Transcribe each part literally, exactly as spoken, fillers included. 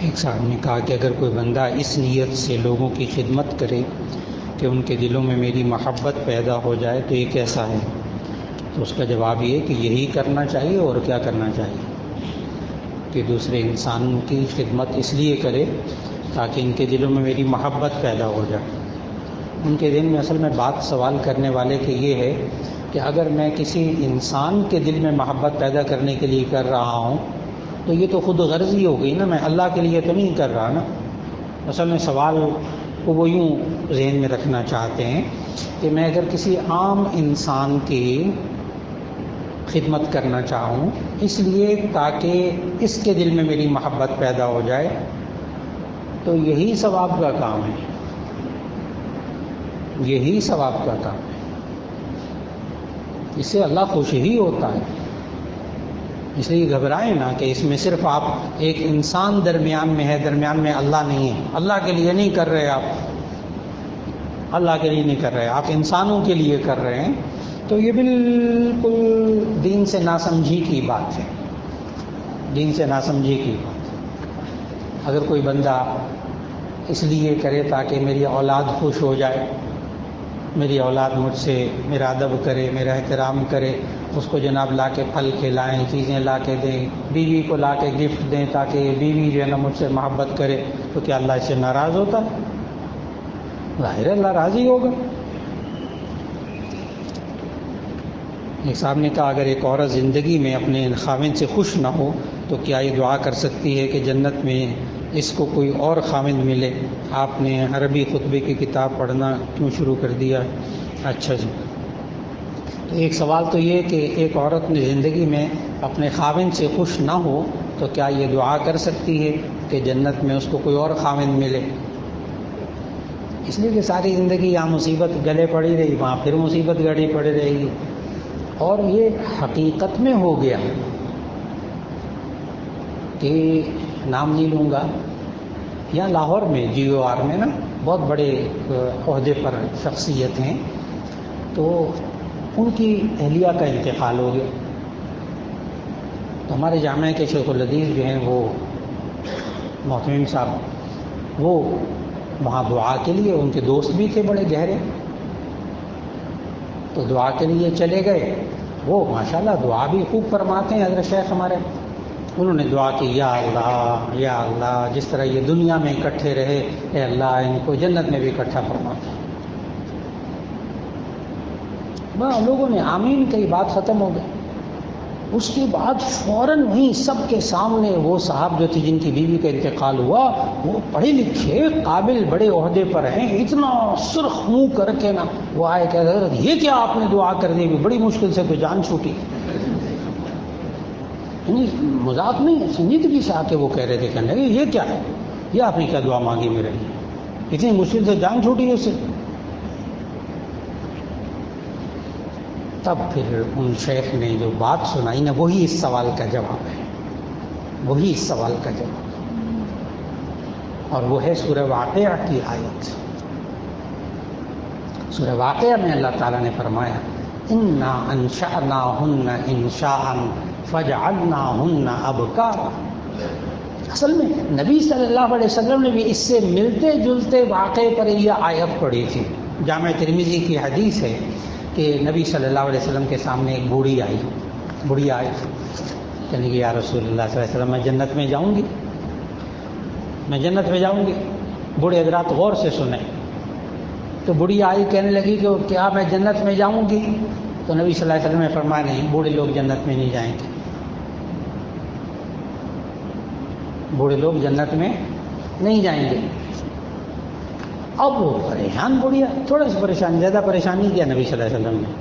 ایک صاحب نے کہا کہ اگر کوئی بندہ اس نیت سے لوگوں کی خدمت کرے کہ ان کے دلوں میں میری محبت پیدا ہو جائے تو یہ کیسا ہے؟ تو اس کا جواب یہ کہ یہی کرنا چاہیے، اور کیا کرنا چاہیے کہ دوسرے انسان کی خدمت اس لیے کرے تاکہ ان کے دلوں میں میری محبت پیدا ہو جائے۔ ان کے دل میں اصل میں بات سوال کرنے والے کے یہ ہے کہ اگر میں کسی انسان کے دل میں محبت پیدا کرنے کے لیے کر رہا ہوں تو یہ تو خود غرضی ہو گئی نا، میں اللہ کے لیے تو نہیں کر رہا نا۔ اصل میں سوال کو وہ یوں ذہن میں رکھنا چاہتے ہیں کہ میں اگر کسی عام انسان کی خدمت کرنا چاہوں اس لیے تاکہ اس کے دل میں میری محبت پیدا ہو جائے تو یہی ثواب کا کام ہے، یہی ثواب کا کام ہے، اس سے اللہ خوش ہی ہوتا ہے۔ اس لیے گھبرائیں نہ کہ اس میں صرف آپ ایک انسان درمیان میں ہے، درمیان میں اللہ نہیں ہے، اللہ کے لیے نہیں کر رہے، آپ اللہ کے لیے نہیں کر رہے، آپ انسانوں کے لیے کر رہے ہیں، تو یہ بالکل دین سے ناسمجھی کی بات ہے، دین سے ناسمجھی کی بات ہے۔ اگر کوئی بندہ اس لیے کرے تاکہ میری اولاد خوش ہو جائے، میری اولاد مجھ سے میرا ادب کرے، میرا احترام کرے، اس کو جناب لا کے پھل کھلائیں، چیزیں لا کے دیں، بیوی کو لا کے گفٹ دیں تاکہ بیوی جو ہے نا مجھ سے محبت کرے، تو کیا اللہ اس سے ناراض ہوتا ہے؟ ظاہر ہے اللہ راضی ہوگا۔ ایک صاحب نے کہا اگر ایک عورت زندگی میں اپنے خاوند سے خوش نہ ہو تو کیا یہ دعا کر سکتی ہے کہ جنت میں اس کو کوئی اور خاوند ملے؟ آپ نے عربی خطبے کی کتاب پڑھنا کیوں شروع کر دیا؟ اچھا جی، تو ایک سوال تو یہ کہ ایک عورت نے زندگی میں اپنے خاوند سے خوش نہ ہو تو کیا یہ دعا کر سکتی ہے کہ جنت میں اس کو کوئی اور خاوند ملے؟ اس لیے کہ ساری زندگی یہاں مصیبت گلے پڑی رہی، وہاں پھر مصیبت گڑی پڑی رہے گی، اور یہ حقیقت میں ہو گیا کہ نام نہیں لوں گا، یا لاہور میں جی او آر میں نا بہت بڑے عہدے پر شخصیت ہیں، تو ان کی اہلیہ کا انتقال ہو گیا، تو ہمارے جامعہ کے شیخ الحدیث جو ہیں وہ محتمم صاحب، وہ وہاں دعا کے لیے، ان کے دوست بھی تھے بڑے گہرے، تو دعا کے لیے چلے گئے۔ وہ ماشاءاللہ دعا بھی خوب فرماتے ہیں حضرت شیخ ہمارے، انہوں نے دعا کی یا اللہ یا اللہ جس طرح یہ دنیا میں اکٹھے رہے اے اللہ ان کو جنت میں بھی اکٹھا فرما۔ بس لوگوں نے آمین کہی، بات ختم ہو گئی۔ اس کے بعد فوراً وہیں سب کے سامنے وہ صاحب جو تھے جن کی بیوی کا انتقال ہوا، وہ پڑھے لکھے قابل بڑے عہدے پر ہیں، اتنا سرخ منہ کر کے نا وہ آئے کہ حضرت یہ کیا آپ نے دعا کر دی، بڑی مشکل سے تو جان چھوٹی۔ مذاق نہیں، سنجیدگی سے آ کے وہ کہہ رہے تھے، کہنے لگے یہ کیا ہے، یہ آپ نے کیا دعا مانگی میرے لیے، اتنی مشکل سے جان چھوٹی ہے اس سے۔ تب پھر ان شیخ نے جو بات سنائی نا وہی اس سوال کا جواب ہے، وہی اس سوال کا جواب ہے، اور وہ ہے سورہ واقعہ کی آیت۔ سورہ واقعہ میں اللہ تعالیٰ نے فرمایا انا انشأناہن انشاء فجعلناہن ابکارا۔ اصل میں نبی صلی اللہ علیہ وسلم نے بھی اس سے ملتے جلتے واقعے پر یہ آیت پڑھی تھی۔ جامع ترمذی کی حدیث ہے کہ نبی صلی اللہ علیہ وسلم کے سامنے ایک بوڑھی آئی، بوڑھی آئی کہنے کہ یا رسول اللہ صلی اللہ علیہ وسلم میں جنت میں جاؤں گی، میں جنت میں جاؤں گی۔ بوڑھے حضرات غور سے سنیں، تو بوڑھی آئی کہنے لگی کہ کیا میں جنت میں جاؤں گی؟ تو نبی صلی اللہ علیہ وسلم نے فرمایا نہیں، بوڑھے لوگ جنت میں نہیں جائیں گے، بوڑھے لوگ جنت میں نہیں جائیں گے۔ اب وہ پریشان بوڑھیا، تھوڑا سا پریشان، زیادہ پریشان نہیں کیا نبی صلی اللہ علیہ وسلم نے،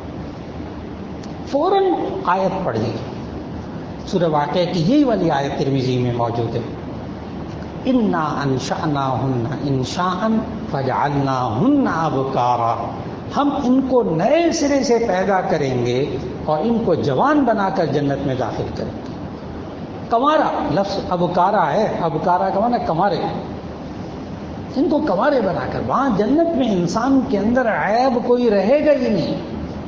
فوراً آیت پڑھ دی، سورہ واقعہ کی یہی والی آیت ترمذی میں موجود ہے، انا انشأناہن انشاء فجعلناہن ابکارا، ہم ان کو نئے سرے سے پیدا کریں گے اور ان کو جوان بنا کر جنت میں داخل کریں گے۔ کنوارا لفظ ابکارا ہے، ابکارا کا معنی کنوارے، ان کو کنوارے بنا کر، وہاں جنت میں انسان کے اندر عیب کوئی رہے گا ہی نہیں،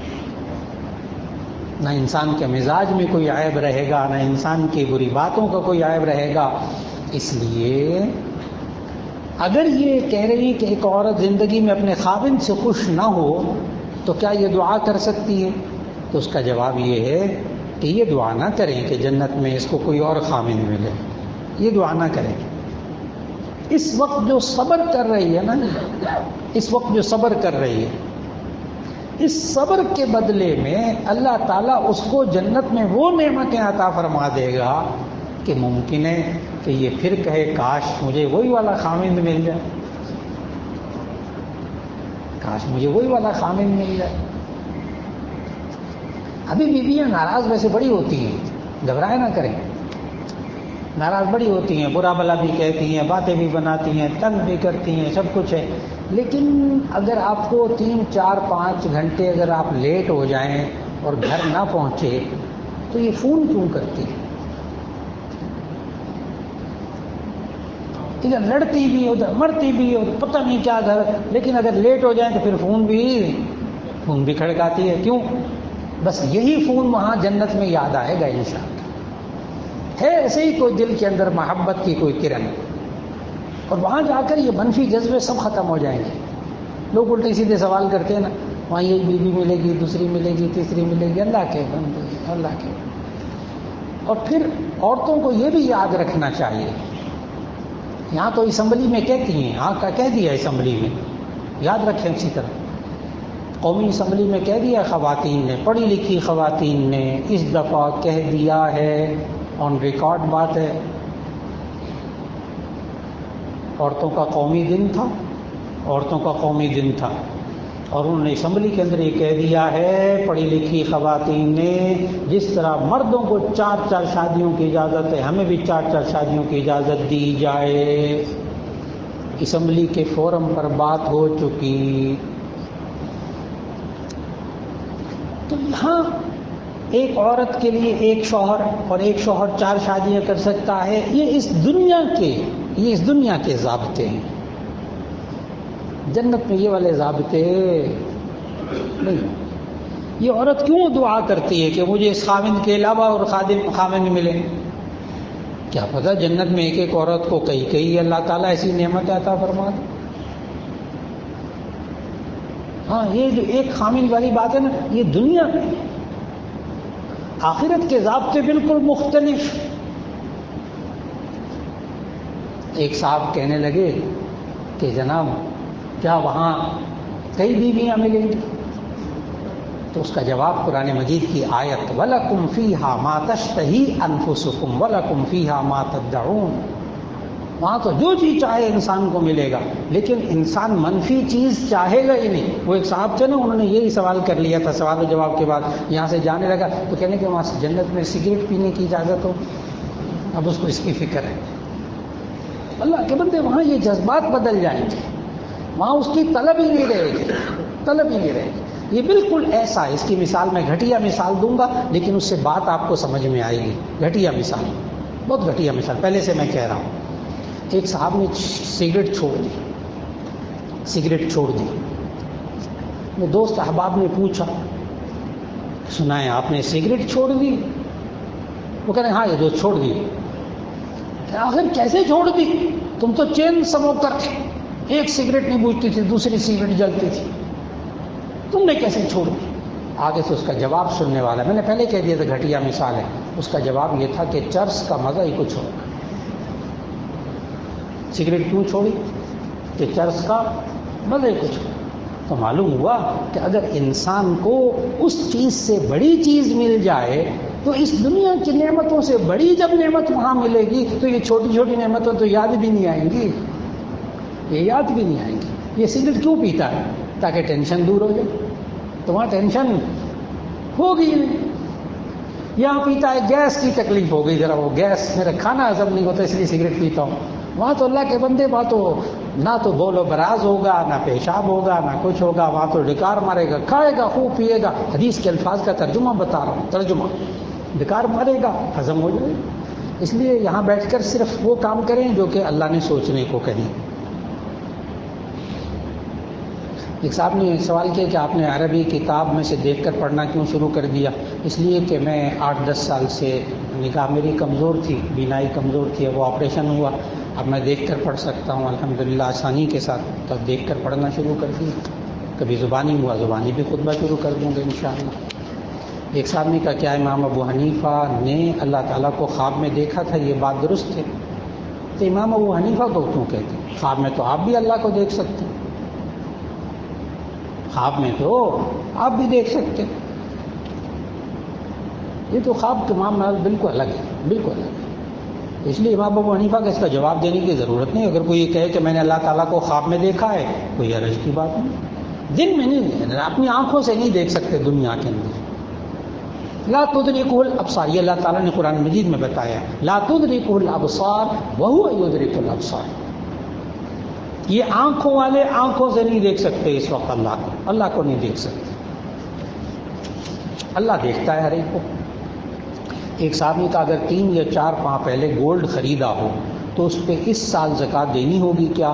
نہ انسان کے مزاج میں کوئی عیب رہے گا، نہ انسان کی بری باتوں کا کوئی عیب رہے گا، اس لیے اگر یہ کہہ رہی کہ ایک عورت زندگی میں اپنے خاوند سے خوش نہ ہو تو کیا یہ دعا کر سکتی ہے؟ تو اس کا جواب یہ ہے کہ یہ دعا نہ کریں کہ جنت میں اس کو کوئی اور خاوند ملے، یہ دعا نہ کریں۔ اس وقت جو صبر کر رہی ہے نا، اس وقت جو صبر کر رہی ہے، اس صبر کے بدلے میں اللہ تعالیٰ اس کو جنت میں وہ نعمتیں عطا فرما دے گا کہ ممکن ہے کہ یہ پھر کہے کاش مجھے وہی والا خاوند مل جائے، کاش مجھے وہی والا خاوند مل جائے۔ ابھی بیویاں ناراض ویسے بڑی ہوتی ہیں، گھبرائے نہ کریں، ناراض بڑی ہوتی ہیں، برا بھلا بھی کہتی ہیں، باتیں بھی بناتی ہیں، تنگ بھی کرتی ہیں، سب کچھ ہے، لیکن اگر آپ کو تین چار پانچ گھنٹے اگر آپ لیٹ ہو جائیں اور گھر نہ پہنچے تو یہ فون کیوں کرتی ہے؟ ادھر لڑتی بھی ادھر مرتی بھی اور پتہ نہیں کیا گھر، لیکن اگر لیٹ ہو جائیں تو پھر فون بھی فون بھی کھڑکاتی ہے، کیوں؟ بس یہی فون وہاں جنت میں یاد آئے گا انشاءاللہ۔ ہے ایسے ہی کوئی دل کے اندر محبت کی کوئی کرن، اور وہاں جا کر یہ منفی جذبے سب ختم ہو جائیں گے۔ لوگ الٹے سیدھے سوال کرتے ہیں نا، وہاں یہ بیوی ملے گی، دوسری ملے گی، تیسری ملے گی، اللہ کے بندے، اللہ کے۔ اور پھر عورتوں کو یہ بھی یاد رکھنا چاہیے، یہاں تو اسمبلی میں کہتی ہیں، ہاں کا کہہ دیا اسمبلی میں، یاد رکھیں اسی طرح قومی اسمبلی میں کہہ دیا خواتین نے، پڑھی لکھی خواتین نے اس دفعہ کہہ دیا ہے، آن ریکارڈ بات ہے، عورتوں کا قومی دن تھا، عورتوں کا قومی دن تھا، اور انہوں نے اسمبلی کے اندر یہ کہہ دیا ہے پڑھی لکھی خواتین نے، جس طرح مردوں کو چار چار شادیوں کی اجازت ہے ہمیں بھی چار چار شادیوں کی اجازت دی جائے۔ اسمبلی کے فورم پر بات ہو چکی۔ تو یہاں ایک عورت کے لیے ایک شوہر اور ایک شوہر چار شادیاں کر سکتا ہے، یہ اس دنیا کے یہ اس دنیا کے ضابطے ہیں۔ جنت میں یہ والے ضابطے نہیں۔ یہ عورت کیوں دعا کرتی ہے کہ مجھے اس خاوند کے علاوہ اور خادم خاوند ملے؟ کیا پتہ جنت میں ایک ایک عورت کو کئی کئی اللہ تعالیٰ ایسی نعمت عطا فرما دے۔ ہاں یہ جو ایک خاوند والی بات ہے نا، یہ دنیا میں، آخرت کے ضابطے بالکل مختلف۔ ایک صاحب کہنے لگے کہ جناب کیا وہاں کئی بیویاں ملیں گی؟ تو اس کا جواب قرآن مجید کی آیت وَلَكُمْ فِيهَا مَا تَشْتَهِي أَنفُسُكُمْ وَلَكُمْ فِيهَا مَا تَدَّعُونَ۔ وہاں تو جو چیز چاہے انسان کو ملے گا، لیکن انسان منفی چیز چاہے گا ہی نہیں۔ وہ ایک صاحب تھے نا، انہوں نے یہی سوال کر لیا تھا، سوال و جواب کے بعد یہاں سے جانے لگا تو کہنے کہ وہاں جنت میں سگریٹ پینے کی اجازت ہو، اب اس کو اس کی فکر ہے۔ اللہ کے بندے وہاں یہ جذبات بدل جائیں گے، وہاں اس کی طلب ہی نہیں رہے گی، طلب ہی نہیں رہے گی۔ یہ بالکل ایسا ہے، اس کی مثال میں گھٹیا مثال دوں گا لیکن اس سے بات آپ کو سمجھ میں آئے گی۔ گھٹیا مثال، بہت گھٹیا مثال، پہلے سے میں کہہ رہا ہوں۔ ایک صاحب نے سگریٹ چھوڑ دی، سگریٹ چھوڑ دی۔ میرے دوست احباب نے پوچھا، سنا ہے آپ نے سگریٹ چھوڑ دی؟ وہ کہہ رہے ہیں ہاں یہ دوست چھوڑ دی۔ آخر کیسے چھوڑ دی؟ تم تو چین سموکر تھے، ایک سگریٹ نہیں بوجھتی تھی، دوسری سگریٹ جلتی تھی، تم نے کیسے چھوڑ دی؟ آگے سے اس کا جواب سننے والا، میں نے پہلے کہہ دیا تھا گھٹیا مثال ہے۔ اس کا جواب یہ تھا کہ چرس کا مزہ ہی کچھ ہوگا۔ سگریٹ کیوں چھوڑی؟ کہ چرس کا مزہ ہی کچھ ہوگا۔ تو معلوم ہوا کہ اگر انسان کو اس چیز سے بڑی چیز مل جائے تو اس دنیا کی نعمتوں سے بڑی جب نعمت وہاں ملے گی تو یہ چھوٹی چھوٹی نعمتوں تو یاد بھی نہیں آئیں گی، یہ یاد بھی نہیں آئیں گی۔ یہ سگریٹ کیوں پیتا ہے؟ تاکہ ٹینشن دور ہو جائے، تو وہاں ٹینشن ہوگی نہیں۔ یہاں پیتا ہے گیس کی تکلیف ہو گئی، ذرا وہ گیس میرا کھانا ہضم نہیں ہوتا اس لیے سگریٹ پیتا ہوں۔ وہاں تو اللہ کے بندے، وہاں تو نہ تو بول و براز ہوگا، نہ پیشاب ہوگا، نہ کچھ ہوگا، وہاں تو ڈکار مارے گا، کھائے گا خوب پیے گا۔ حدیث کے الفاظ کا ترجمہ بتا رہا ہوں، ترجمہ، ڈکار مارے گا، ہضم ہو جائے گا۔ اس لیے یہاں بیٹھ کر صرف وہ کام کریں جو کہ اللہ نے سوچنے کو کہیں۔ ایک صاحب نے سوال کیا کہ آپ نے عربی کتاب میں سے دیکھ کر پڑھنا کیوں شروع کر دیا؟ اس لیے کہ میں آٹھ دس سال سے نگاہ میری کمزور تھی، بینائی کمزور تھی، اب وہ آپریشن ہوا، اب میں دیکھ کر پڑھ سکتا ہوں الحمدللہ آسانی کے ساتھ، تو اب دیکھ کر پڑھنا شروع کر دیا۔ کبھی زبانی ہوا زبانی بھی خطبہ شروع کر دوں گا انشاءاللہ۔ ایک صاحب نے کہا کیا امام ابو حنیفہ نے اللہ تعالیٰ کو خواب میں دیکھا تھا، یہ بات درست ہے؟ تو امام ابو حنیفہ کو کیوں کہتے ہیں؟ خواب میں تو آپ بھی اللہ کو دیکھ سکتے ہیں، خواب میں تو آپ بھی دیکھ سکتے ہیں۔ یہ تو خواب کے معاملہ بالکل الگ ہے، بالکل الگ ہے، اس لیے امام ابو حنیفہ کا اس کا جواب دینے کی ضرورت نہیں۔ اگر کوئی یہ کہے کہ میں نے اللہ تعالیٰ کو خواب میں دیکھا ہے، کوئی حرج کی بات نہیں۔ دن میں نہیں، اپنی آنکھوں سے نہیں دیکھ سکتے دنیا کے اندر۔ لا تدرکہ الابصار، یہ اللہ تعالیٰ نے قرآن مجید میں بتایا ہے، لا تدرکہ الابصار وہو یدرک الابصار۔ یہ آنکھوں والے آنکھوں سے نہیں دیکھ سکتے اس وقت اللہ کو، اللہ کو نہیں دیکھ سکتے، اللہ دیکھتا ہے ہر ایک کو۔ ایک صاحب نے کہا اگر تین یا چار ماہ پہلے گولڈ خریدا ہو تو اس پہ اس سال زکوٰۃ دینی ہوگی کیا؟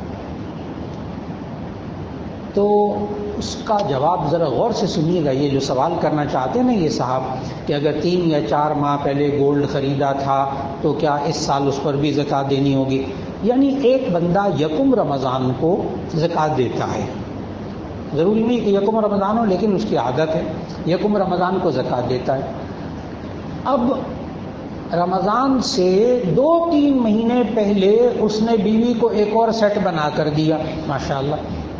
تو اس کا جواب ذرا غور سے سنیے گا، یہ جو سوال کرنا چاہتے ہیں نا یہ صاحب کہ اگر تین یا چار ماہ پہلے گولڈ خریدا تھا تو کیا اس سال اس پر بھی زکوٰۃ دینی ہوگی؟ یعنی ایک بندہ یکم رمضان کو زکوٰۃ دیتا ہے، ضروری نہیں کہ یکم رمضان ہو لیکن اس کی عادت ہے یکم رمضان کو زکوٰۃ دیتا ہے۔ اب رمضان سے دو تین مہینے پہلے اس نے بیوی کو ایک اور سیٹ بنا کر دیا، ماشاءاللہ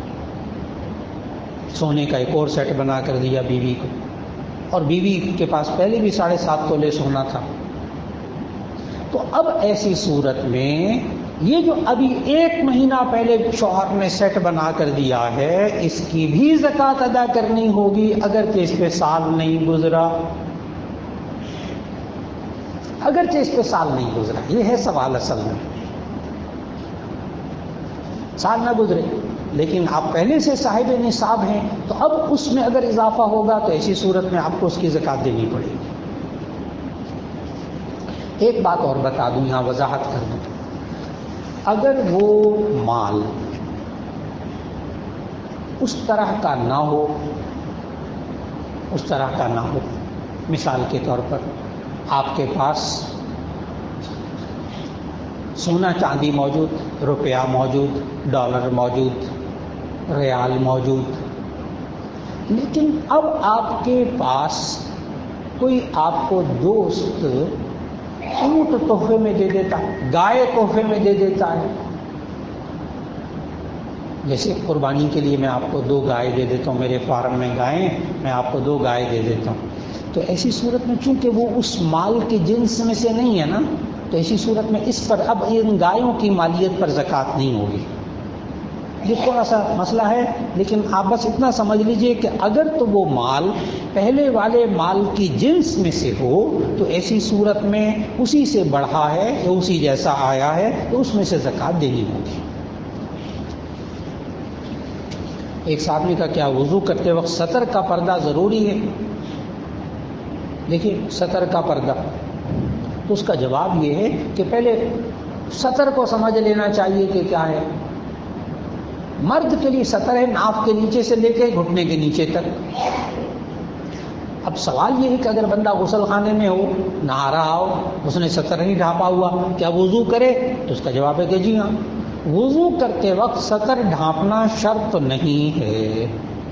سونے کا ایک اور سیٹ بنا کر دیا بیوی کو، اور بیوی کے پاس پہلے بھی ساڑھے سات تولے سونا تھا۔ تو اب ایسی صورت میں یہ جو ابھی ایک مہینہ پہلے شوہر نے سیٹ بنا کر دیا ہے اس کی بھی زکوٰۃ ادا کرنی ہوگی اگرچہ اس پہ سال نہیں گزرا، اگرچہ اس پہ سال نہیں گزرا۔ یہ ہے سوال اصل میں، سال نہ گزرے لیکن آپ پہلے سے صاحب نصاب ہیں تو اب اس میں اگر اضافہ ہوگا تو ایسی صورت میں آپ کو اس کی زکوٰۃ دینی پڑے گی۔ ایک بات اور بتا دوں، یہاں وضاحت کر دوں، اگر وہ مال اس طرح کا نہ ہو، اس طرح کا نہ ہو، مثال کے طور پر آپ کے پاس سونا چاندی موجود، روپیہ موجود، ڈالر موجود، ریال موجود، لیکن اب آپ کے پاس کوئی آپ کو دوست اونٹ تحفے میں دے دیتا، گائے تحفے میں دے دیتا ہے، جیسے قربانی کے لیے میں آپ کو دو گائے دے دیتا ہوں، میرے فارم میں گائے ہیں، میں آپ کو دو گائے دے دیتا ہوں، تو ایسی صورت میں چونکہ وہ اس مال کے جنس میں سے نہیں ہے نا، تو ایسی صورت میں اس پر اب ان گایوں کی مالیت پر زکوٰۃ نہیں ہوگی۔ یہ تھوڑا سا مسئلہ ہے لیکن آپ بس اتنا سمجھ لیجئے کہ اگر تو وہ مال پہلے والے مال کی جنس میں سے ہو تو ایسی صورت میں اسی سے بڑھا ہے یا اسی جیسا آیا ہے تو اس میں سے زکوٰۃ دینی ہوگی۔ ایک صاحب نے کہا کیا وضو کرتے وقت سطر کا پردہ ضروری ہے؟ دیکھیے سطر کا پردہ تو اس کا جواب یہ ہے کہ پہلے سطر کو سمجھ لینا چاہیے کہ کیا ہے۔ مرد کے لیے سطر ہے ناف کے نیچے سے لے کے گھٹنے کے نیچے تک۔ اب سوال یہ ہے کہ اگر بندہ غسل خانے میں ہو، نہا رہا ہو، اس نے سطر نہیں ڈھانپا ہوا، کیا وضو کرے؟ تو اس کا جواب ہے کہ جی ہاں، وضو کرتے وقت سطر ڈھانپنا شرط نہیں ہے،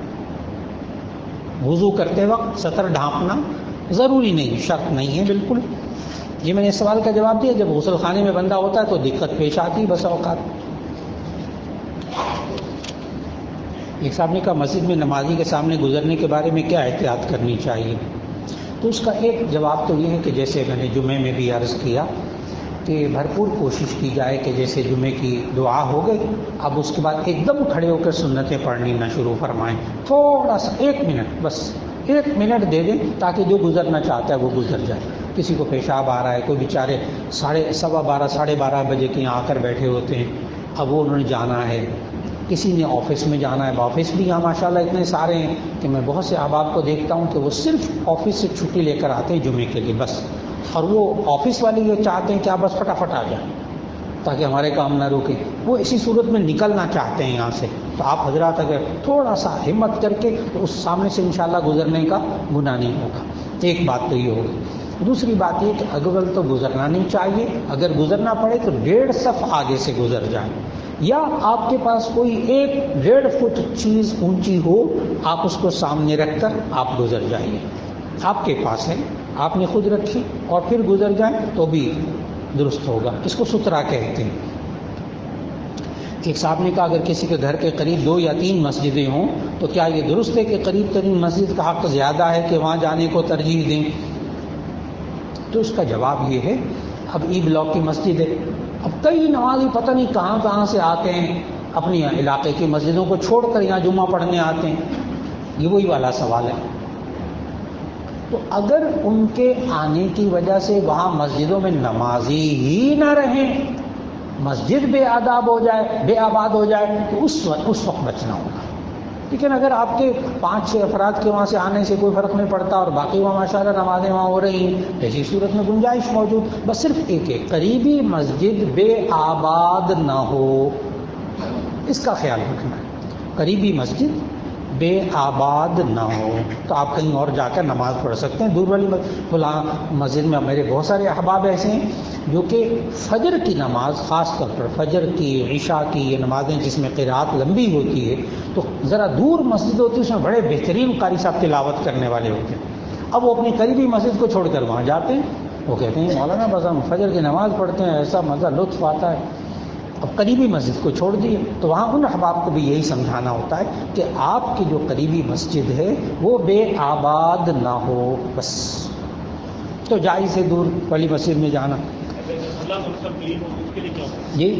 وضو کرتے وقت سطر ڈھانپنا ضروری نہیں، شرط نہیں ہے بالکل۔ یہ میں نے اس سوال کا جواب دیا، جب غسل خانے میں بندہ ہوتا ہے تو دقت پیش آتی بس اوقات۔ ایک صاحب نے کہا مسجد میں نمازی کے سامنے گزرنے کے بارے میں کیا احتیاط کرنی چاہیے؟ تو اس کا ایک جواب تو یہ ہے کہ جیسے میں نے جمعے میں بھی عرض کیا کہ بھرپور کوشش کی جائے کہ جیسے جمعے کی دعا ہو گئی، اب اس کے بعد ایک دم کھڑے ہو کر سنتیں پڑھنی نہ شروع فرمائیں، تھوڑا سا ایک منٹ، بس ایک منٹ دے دیں تاکہ جو گزرنا چاہتا ہے وہ گزر جائے۔ کسی کو پیشاب آ رہا ہے، کوئی بیچارے ساڑھے سوا بارہ ساڑھے بارہ بجے کے یہاں آ کر بیٹھے ہوتے ہیں، اب وہ انہوں نے جانا ہے، کسی نے آفس میں جانا ہے، آفس بھی یہاں ماشاءاللہ اتنے سارے ہیں کہ میں بہت سے احباب کو دیکھتا ہوں کہ وہ صرف آفس سے چھٹی لے کر آتے ہیں جمعے کے لیے بس، اور وہ آفس والے یہ چاہتے ہیں کہ آپ بس فٹافٹ آ جائیں تاکہ ہمارے کام نہ رکے، وہ اسی صورت میں نکلنا چاہتے ہیں یہاں سے، تو آپ حضرات اگر تھوڑا سا ہمت کر کے تو اس سامنے سے انشاءاللہ گزرنے کا گناہ نہیں ہوگا. ایک بات تو یہ ہوگی. دوسری بات یہ کہ اول تو گزرنا نہیں چاہیے، اگر گزرنا پڑے تو ڈیڑھ صف آگے سے گزر جائیں، یا آپ کے پاس کوئی ایک ڈیڑھ فٹ چیز اونچی ہو، آپ اس کو سامنے رکھ کر آپ گزر جائیے. آپ کے پاس ہے، آپ نے خود رکھی اور پھر گزر جائیں تو بھی درست ہوگا. اس کو سترا کہتے ہیں. ایک صاحب نے کہا اگر کسی کے گھر کے قریب دو یا تین مسجدیں ہوں تو کیا یہ درست ہے کہ قریب ترین مسجد کا حق زیادہ ہے کہ وہاں جانے کو ترجیح دیں؟ تو اس کا جواب یہ ہے، اب ای بلاک کی مسجد ہے، اب کئی نمازی پتہ نہیں کہاں کہاں سے آتے ہیں، اپنی علاقے کی مسجدوں کو چھوڑ کر یہاں جمعہ پڑھنے آتے ہیں. یہ وہی والا سوال ہے. تو اگر ان کے آنے کی وجہ سے وہاں مسجدوں میں نمازی ہی نہ رہیں، مسجد بے آداب ہو جائے، بے آباد ہو جائے، تو اس وقت اس وقت بچنا ہوگا. لیکن اگر آپ کے پانچ چھ افراد کے وہاں سے آنے سے کوئی فرق نہیں پڑتا اور باقی وہاں ماشاءاللہ نمازیں وہاں ہو رہی ہیں، ایسی صورت میں گنجائش موجود. بس صرف ایک ایک قریبی مسجد بے آباد نہ ہو، اس کا خیال رکھنا ہے. قریبی مسجد بے آباد نہ ہو تو آپ کہیں اور جا کر نماز پڑھ سکتے ہیں. دور والی فلاں مسجد میں میرے بہت سارے احباب ایسے ہیں جو کہ فجر کی نماز، خاص طور پر فجر کی، عشاء کی، یہ نمازیں جس میں قرات لمبی ہوتی ہے تو ذرا دور مسجد ہوتی ہے، اس میں بڑے بہترین قاری صاحب تلاوت کرنے والے ہوتے ہیں. اب وہ اپنی قریبی مسجد کو چھوڑ کر وہاں جاتے ہیں، وہ کہتے ہیں مولانا بس ہم فجر کی نماز پڑھتے ہیں، ایسا مزہ لطف آتا ہے. اب قریبی مسجد کو چھوڑ دیے. تو وہاں ان احباب کو بھی یہی سمجھانا ہوتا ہے کہ آپ کی جو قریبی مسجد ہے وہ بے آباد نہ ہو. بس تو جائز ہے دور والی مسجد میں جانا. جی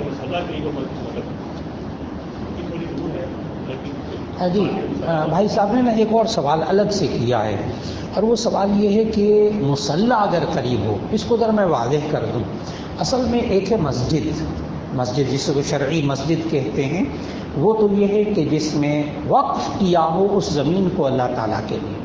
جی بھائی صاحب نے نا ایک اور سوال الگ سے کیا ہے، اور وہ سوال یہ ہے کہ مصلی اگر قریب ہو، اس کو ذرا میں واضح کر دوں. اصل میں ایک ہے مسجد، مسجد جس کو شرعی مسجد کہتے ہیں، وہ تو یہ ہے کہ جس میں وقف کیا ہو اس زمین کو اللہ تعالیٰ کے لیے،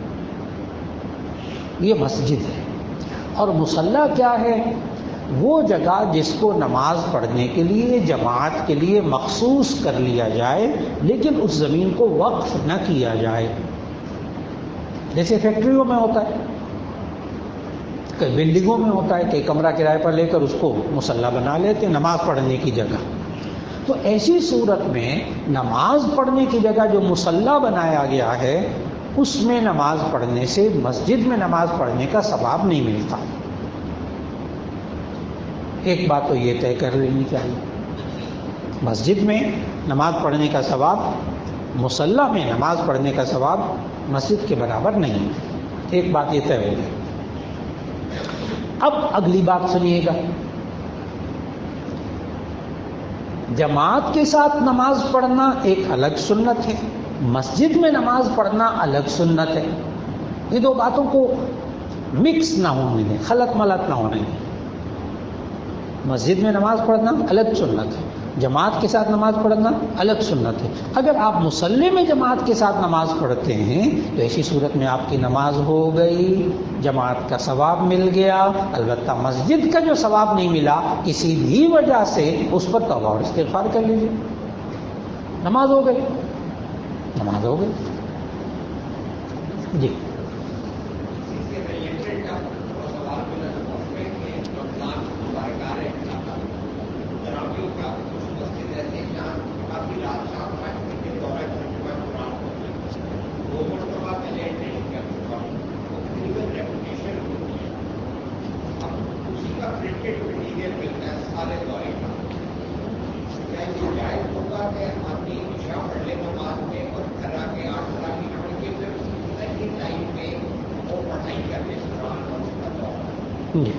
یہ مسجد ہے. اور مصلی کیا ہے؟ وہ جگہ جس کو نماز پڑھنے کے لیے جماعت کے لیے مخصوص کر لیا جائے لیکن اس زمین کو وقف نہ کیا جائے. جیسے فیکٹریوں میں ہوتا ہے، کئی بلڈنگوں میں ہوتا ہے کہ کمرہ کرائے پر لے کر اس کو مصلی بنا لیتے ہیں نماز پڑھنے کی جگہ. تو ایسی صورت میں نماز پڑھنے کی جگہ جو مصلی بنایا گیا ہے اس میں نماز پڑھنے سے مسجد میں نماز پڑھنے کا ثواب نہیں ملتا. ایک بات تو یہ طے کر لینی چاہیے، مسجد میں نماز پڑھنے کا ثواب، مصلی میں نماز پڑھنے کا ثواب مسجد کے برابر نہیں. ایک بات یہ طے ہو گئی. اب اگلی بات سنیے گا، جماعت کے ساتھ نماز پڑھنا ایک الگ سنت ہے، مسجد میں نماز پڑھنا الگ سنت ہے. یہ دو باتوں کو مکس نہ ہونے دیں، خلط ملط نہ ہونے دیں. مسجد میں نماز پڑھنا الگ سنت ہے، جماعت کے ساتھ نماز پڑھنا الگ سنت ہے. اگر آپ مصلی میں جماعت کے ساتھ نماز پڑھتے ہیں تو ایسی صورت میں آپ کی نماز ہو گئی، جماعت کا ثواب مل گیا. البتہ مسجد کا جو ثواب نہیں ملا کسی بھی وجہ سے اس پر توبہ اور استغفار کر لیجیے. نماز ہو گئی، نماز ہو گئی. جی جی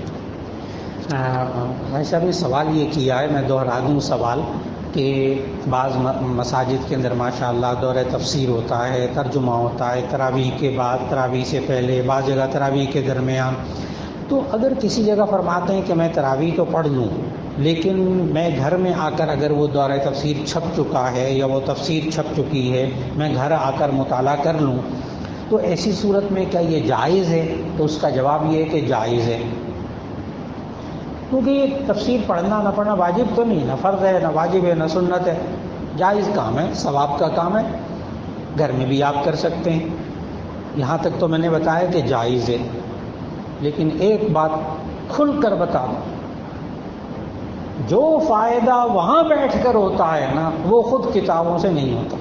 بھائی صاحب نے سوال یہ کیا ہے، میں دوہرا دوں سوال، کہ بعض مساجد کے اندر ماشاءاللہ دورہ تفسیر ہوتا ہے، ترجمہ ہوتا ہے تراویح کے بعد، تراویح سے پہلے، بعض جگہ تراویح کے درمیان. تو اگر کسی جگہ فرماتے ہیں کہ میں تراویح تو پڑھ لوں لیکن میں گھر میں آ کر اگر وہ دورہ تفسیر چھپ چکا ہے یا وہ تفسیر چھپ چکی ہے میں گھر آ کر مطالعہ کر لوں، تو ایسی صورت میں کیا یہ جائز ہے؟ تو اس کا جواب یہ ہے کہ جائز ہے، کیونکہ یہ تفسیر پڑھنا نہ پڑھنا واجب تو نہیں، نہ فرض ہے، نہ واجب ہے، نہ سنت ہے. جائز کام ہے، ثواب کا کام ہے، گھر میں بھی آپ کر سکتے ہیں. یہاں تک تو میں نے بتایا کہ جائز ہے، لیکن ایک بات کھل کر بتا دوں، جو فائدہ وہاں بیٹھ کر ہوتا ہے نا وہ خود کتابوں سے نہیں ہوتا.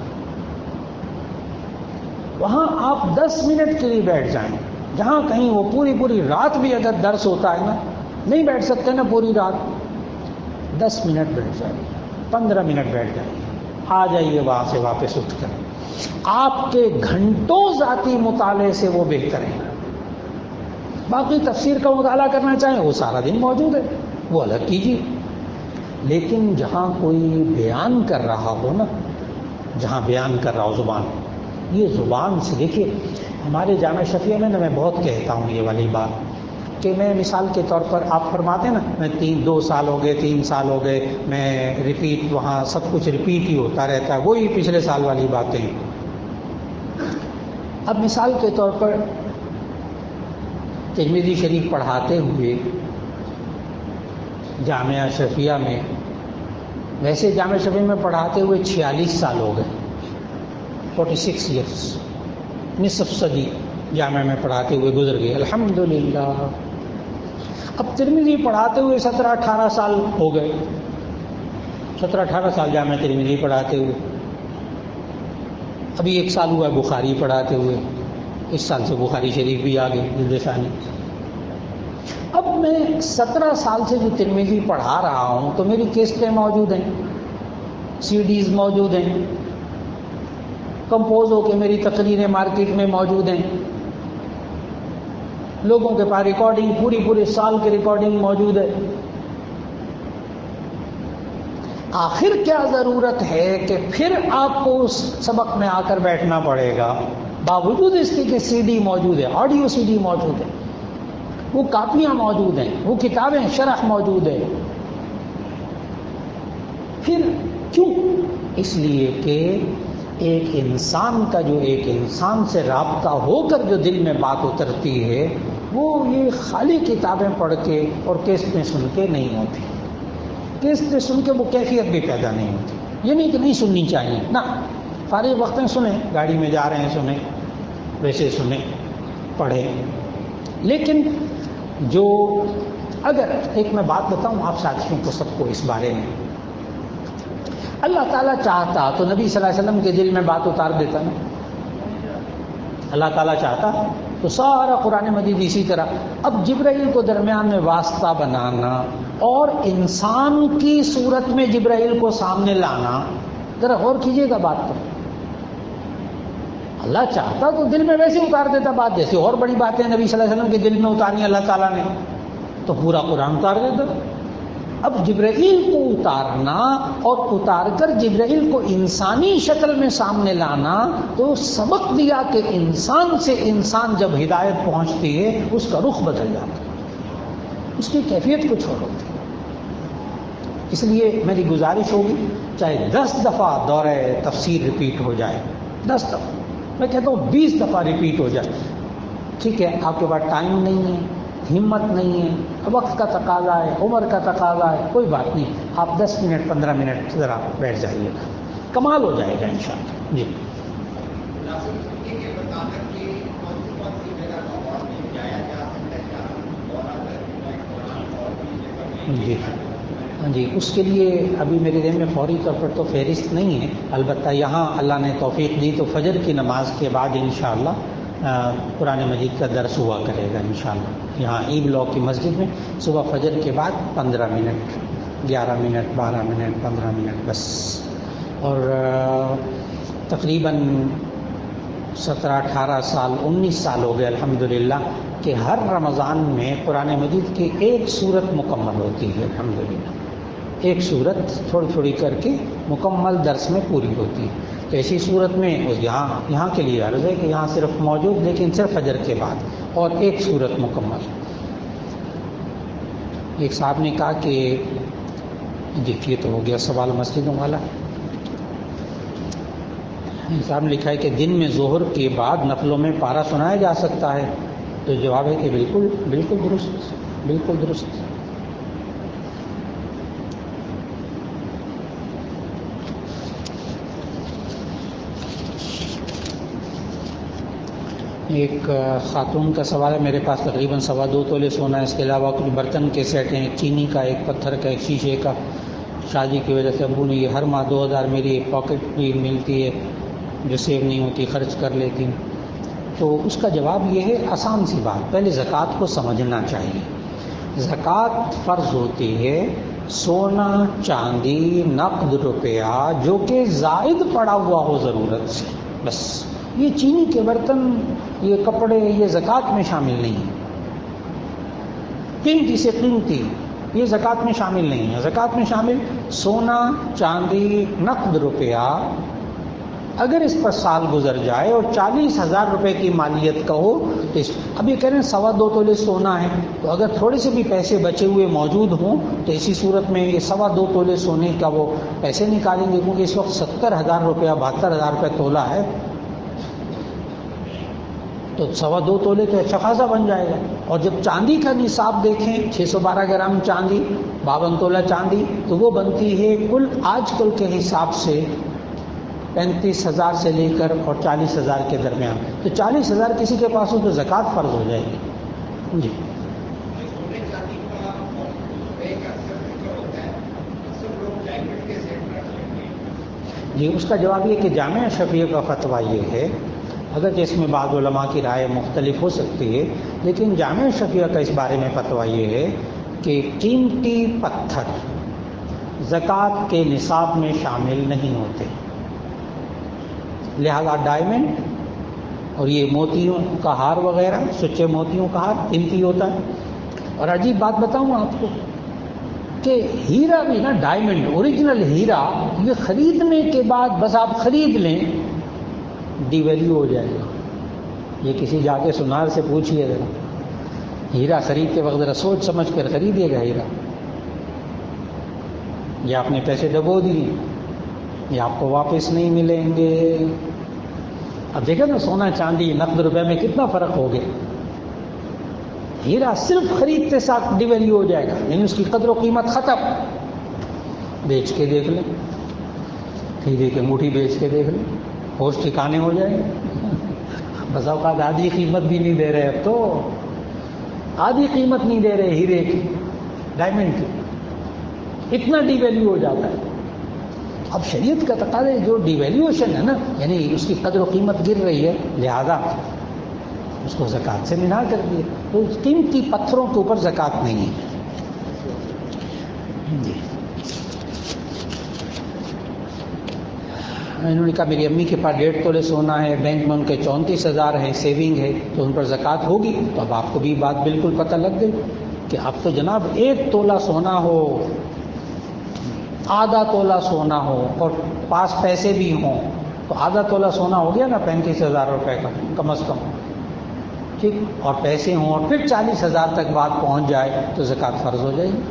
وہاں آپ دس منٹ کے لیے بیٹھ جائیں، جہاں کہیں وہ پوری پوری رات بھی اگر درس ہوتا ہے نا، نہیں بیٹھ سکتے نا پوری رات، دس منٹ بیٹھ جائیے، پندرہ منٹ بیٹھ جائیے، آ جائیے وہاں سے واپس اٹھ کر. آپ کے گھنٹوں ذاتی مطالعے سے وہ بہتر ہے. باقی تفسیر کا مطالعہ کرنا چاہیں وہ سارا دن موجود ہے، وہ الگ کیجیے. لیکن جہاں کوئی بیان کر رہا ہو نا، جہاں بیان کر رہا ہو زبان، یہ زبان سے دیکھیے. ہمارے جامعہ شفیع میں نا میں بہت کہتا ہوں یہ والی بات کہ میں مثال کے طور پر آپ فرماتے ہیں نا میں تین دو سال ہو گئے تین سال ہو گئے میں ریپیٹ، وہاں سب کچھ ریپیٹ ہی ہوتا رہتا ہے، وہی پچھلے سال والی باتیں. اب مثال کے طور پر ترمذی شریف پڑھاتے ہوئے جامعہ شفیع میں، ویسے جامعہ شفیع میں پڑھاتے ہوئے چھیالیس سال ہو گئے، فورٹی سکس ایئرس، نصف صدی جامعہ میں پڑھاتے ہوئے گزر گئے الحمدللہ. اب ترمذی پڑھاتے ہوئے سترہ اٹھارہ سال ہو گئے، سترہ اٹھارہ سال جامعہ ترمذی پڑھاتے ہوئے. ابھی ایک سال ہوا ہے بخاری پڑھاتے ہوئے، اس سال سے بخاری شریف بھی آ گئی جلد ثانی. اب میں سترہ سال سے جو ترمذی پڑھا رہا ہوں تو میری کیسٹیں موجود ہیں، سی ڈیز موجود ہیں، کمپوز ہو کے میری تقریریں مارکیٹ میں موجود ہیں، لوگوں کے پاس ریکارڈنگ پوری پورے سال کی ریکارڈنگ موجود ہے. آخر کیا ضرورت ہے کہ پھر آپ کو اس سبق میں آ کر بیٹھنا پڑے گا، باوجود اس کے کہ سی ڈی موجود ہے، آڈیو سی ڈی موجود ہے، وہ کاپیاں موجود ہیں، وہ کتابیں شرح موجود ہے. پھر کیوں؟ اس لیے کہ ایک انسان کا جو ایک انسان سے رابطہ ہو کر جو دل میں بات اترتی ہے وہ یہ خالی کتابیں پڑھ کے اور کیسٹیں سن کے نہیں ہوتی. کیسٹیں سن کے وہ کیفیت بھی پیدا نہیں ہوتی. یہ نہیں کہ نہیں سننی چاہیے، نہ، فارغ وقت میں سنیں، گاڑی میں جا رہے ہیں سنیں، ویسے سنیں، پڑھیں. لیکن جو اگر ایک میں بات بتاؤں آپ ساتھیوں کو سب کو اس بارے میں، اللہ تعالیٰ چاہتا تو نبی صلی اللہ علیہ وسلم کے دل میں بات اتار دیتا نا. اللہ تعالیٰ چاہتا تو سارا قرآن مجید اسی طرح. اب جبرائیل کو درمیان میں واسطہ بنانا اور انسان کی صورت میں جبرائیل کو سامنے لانا، ذرا غور کیجئے گا بات پر. اللہ چاہتا تو دل میں ویسے اتار دیتا بات، جیسے اور بڑی باتیں نبی صلی اللہ علیہ وسلم کے دل میں اتاری اللہ تعالیٰ نے تو پورا قرآن اتار دیتا. اب جبرائیل کو اتارنا اور اتار کر جبرائیل کو انسانی شکل میں سامنے لانا تو سبق دیا کہ انسان سے انسان جب ہدایت پہنچتی ہے اس کا رخ بدل جاتا ہے، اس کی کیفیت کچھ اور ہوتی ہے. اس لیے میری گزارش ہوگی چاہے دس دفعہ دورہ تفسیر ریپیٹ ہو جائے، دس دفعہ، میں کہتا ہوں بیس دفعہ ریپیٹ ہو جائے، ٹھیک ہے، آپ کے پاس ٹائم نہیں ہے، ہمت نہیں ہے، وقت کا تقاضا ہے، عمر کا تقاضا ہے، کوئی بات نہیں، آپ دس منٹ پندرہ منٹ ذرا بیٹھ جائیے گا، کمال ہو جائے گا انشاءاللہ. جی جی ہاں جی، اس کے لیے ابھی میرے ذہن میں فوری طور پر تو فہرست نہیں ہے، البتہ یہاں اللہ نے توفیق دی تو فجر کی نماز کے بعد انشاءاللہ قرآن مجید کا درس ہوا کرے گا انشاءاللہ. یہاں ای بلاک کی مسجد میں صبح فجر کے بعد پندرہ منٹ، گیارہ منٹ، بارہ منٹ، پندرہ منٹ بس. اور تقریباً سترہ اٹھارہ سال انیس سال ہو گئے الحمدللہ کہ ہر رمضان میں قرآن مجید کی ایک سورت مکمل ہوتی ہے الحمدللہ. ایک سورت تھوڑی تھوڑی کر کے مکمل درس میں پوری ہوتی ہے. تو ایسی صورت میں یہاں یہاں کے لیے عرض ہے کہ یہاں صرف موجود لیکن صرف فجر کے بعد اور ایک سورت مکمل. ایک صاحب نے کہا کہ دیکھیے تو ہو گیا سوال مسجدوں والا. صاحب نے لکھا ہے کہ دن میں ظہر کے بعد نفلوں میں پارا سنایا جا سکتا ہے، تو جواب ہے کہ بالکل بالکل درست، بالکل درست. ایک خاتون کا سوال ہے، میرے پاس تقریباً سوا دو تولے سونا ہے، اس کے علاوہ کچھ برتن کے سیٹ ہیں، ایک چینی کا، ایک پتھر کا، ایک شیشے کا. شادی کی وجہ سے ابو نے یہ ہر ماہ دو ہزار میری ایک پاکٹ بھی ملتی ہے جو سیو نہیں ہوتی، خرچ کر لیتی ہوں. تو اس کا جواب یہ ہے، آسان سی بات، پہلے زکوٰۃ کو سمجھنا چاہیے. زکوٰۃ فرض ہوتی ہے سونا، چاندی، نقد روپیہ جو کہ زائد پڑا ہوا ہو ضرورت سے. بس یہ چینی کے برتن، یہ کپڑے، یہ زکوٰۃ میں شامل نہیں ہیں. قیمتی سے قیمتی یہ زکوٰۃ میں شامل نہیں ہے. زکوٰۃ میں شامل سونا، چاندی، نقد روپیہ. اگر اس پر سال گزر جائے اور چالیس ہزار روپے کی مالیت کا ہو تو اس اب یہ کہہ رہے ہیں سوا دو تولے سونا ہے، تو اگر تھوڑے سے بھی پیسے بچے ہوئے موجود ہوں تو اسی صورت میں یہ سوا دو تولے سونے کا وہ پیسے نکالیں گے، کیونکہ اس وقت ستر ہزار روپیہ بہتر ہزار روپے تولا ہے، تو سوا دو تولے تو اچھا خاصا بن جائے گا. اور جب چاندی کا نصاب دیکھیں، چھ سو بارہ گرام چاندی، باون تولہ چاندی، تو وہ بنتی ہے کل آج کل کے حساب سے پینتیس ہزار سے لے کر اور چالیس ہزار کے درمیان. تو چالیس ہزار کسی کے پاس ہو تو زکوٰۃ فرض ہو جائے گی. جی جی اس کا جواب یہ کہ جامعہ شفیع کا فتویٰ یہ ہے، اگرچہ اس میں بعض علماء کی رائے مختلف ہو سکتی ہے، لیکن جامعہ شفیع کا اس بارے میں فتویٰ یہ ہے کہ قیمتی پتھر زکوٰۃ کے نصاب میں شامل نہیں ہوتے. لہذا ڈائمنڈ اور یہ موتیوں کا ہار وغیرہ، سچے موتیوں کا ہار قیمتی ہوتا ہے. اور عجیب بات بتاؤں آپ کو کہ ہیرا بھی نا، ڈائمنڈ اوریجنل ہیرا، یہ خریدنے کے بعد بس آپ خرید لیں ڈی ویلیو ہو جائے گا. یہ کسی جا کے سنار سے پوچھئے ذرا، ہیرا خرید کے وقت ذرا سوچ سمجھ کر خریدیے گا ہیرا. یہ آپ نے پیسے ڈبو دیے، یہ آپ کو واپس نہیں ملیں گے. اب دیکھیں نا سونا چاندی نقد روپے میں کتنا فرق ہو گیا. ہیرا صرف خریدتے ساتھ ڈی ویلیو ہو جائے گا، یعنی اس کی قدر و قیمت ختم. بیچ کے دیکھ لیں، ہیرے کی انگوٹھی بیچ کے دیکھ لیں، ہوش ٹھکانے ہو جائے گا. بس اوقات آدھی قیمت بھی نہیں دے رہے، اب تو آدھی قیمت نہیں دے رہے ہیرے کی، ڈائمنڈ کی، اتنا ڈی ویلیو ہو جاتا ہے. اب شریعت کا تقاضا جو ڈی ویلیویشن ہے نا، یعنی اس کی قدر و قیمت گر رہی ہے، لہذا اس کو زکوٰۃ سے منع کر دیے. تو قیمتی پتھروں کے اوپر زکوٰۃ نہیں ہے. جی انہوں نے کہا میری امی کے پاس ڈیڑھ تولے سونا ہے، بینک میں ان کے چونتیس ہزار ہے، سیونگ ہے، تو ان پر زکوٰۃ ہوگی. تو اب آپ کو بھی بات بالکل پتہ لگ گئی کہ اب تو جناب ایک تولہ سونا ہو، آدھا تولہ سونا ہو اور پاس پیسے بھی ہوں، تو آدھا تولہ سونا ہو گیا نا پینتیس ہزار روپے کا کم از کم، ٹھیک، اور پیسے ہوں اور پھر چالیس ہزار تک بات پہنچ جائے تو زکوٰۃ فرض ہو جائے گی.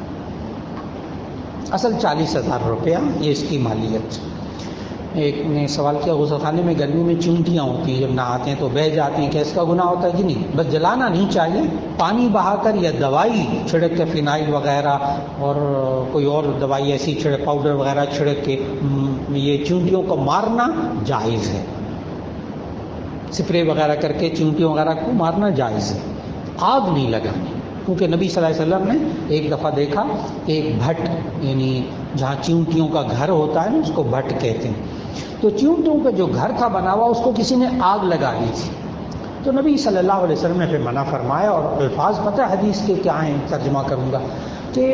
اصل چالیس ہزار روپیہ یہ اس کی مالیت. ایک نے سوال کیا غسل خانے میں گرمی میں چونٹیاں ہوتی ہیں، جب نہاتے ہیں تو بہہ جاتی ہیں، کیا اس کا گناہ ہوتا ہے؟ کہ نہیں، بس جلانا نہیں چاہیے، پانی بہا کر یا دوائی چھڑک کے، فینائل وغیرہ اور کوئی اور دوائی ایسی چھڑک، پاؤڈر وغیرہ چھڑک کے یہ چونٹیوں کو مارنا جائز ہے. سپرے وغیرہ کر کے چونٹیوں وغیرہ کو مارنا جائز ہے، آگ نہیں لگانی. کیونکہ نبی صلی اللہ علیہ وسلم نے ایک دفعہ دیکھا کہ ایک بھٹ، یعنی جہاں چیونٹیوں کا گھر ہوتا ہے نا اس کو بھٹ کہتے ہیں، تو چیونٹیوں کا جو گھر تھا بنا ہوا اس کو کسی نے آگ لگا دی تھی. تو نبی صلی اللہ علیہ وسلم نے پھر منع فرمایا، اور الفاظ پتہ حدیث کے کیا ہیں، ترجمہ کروں گا کہ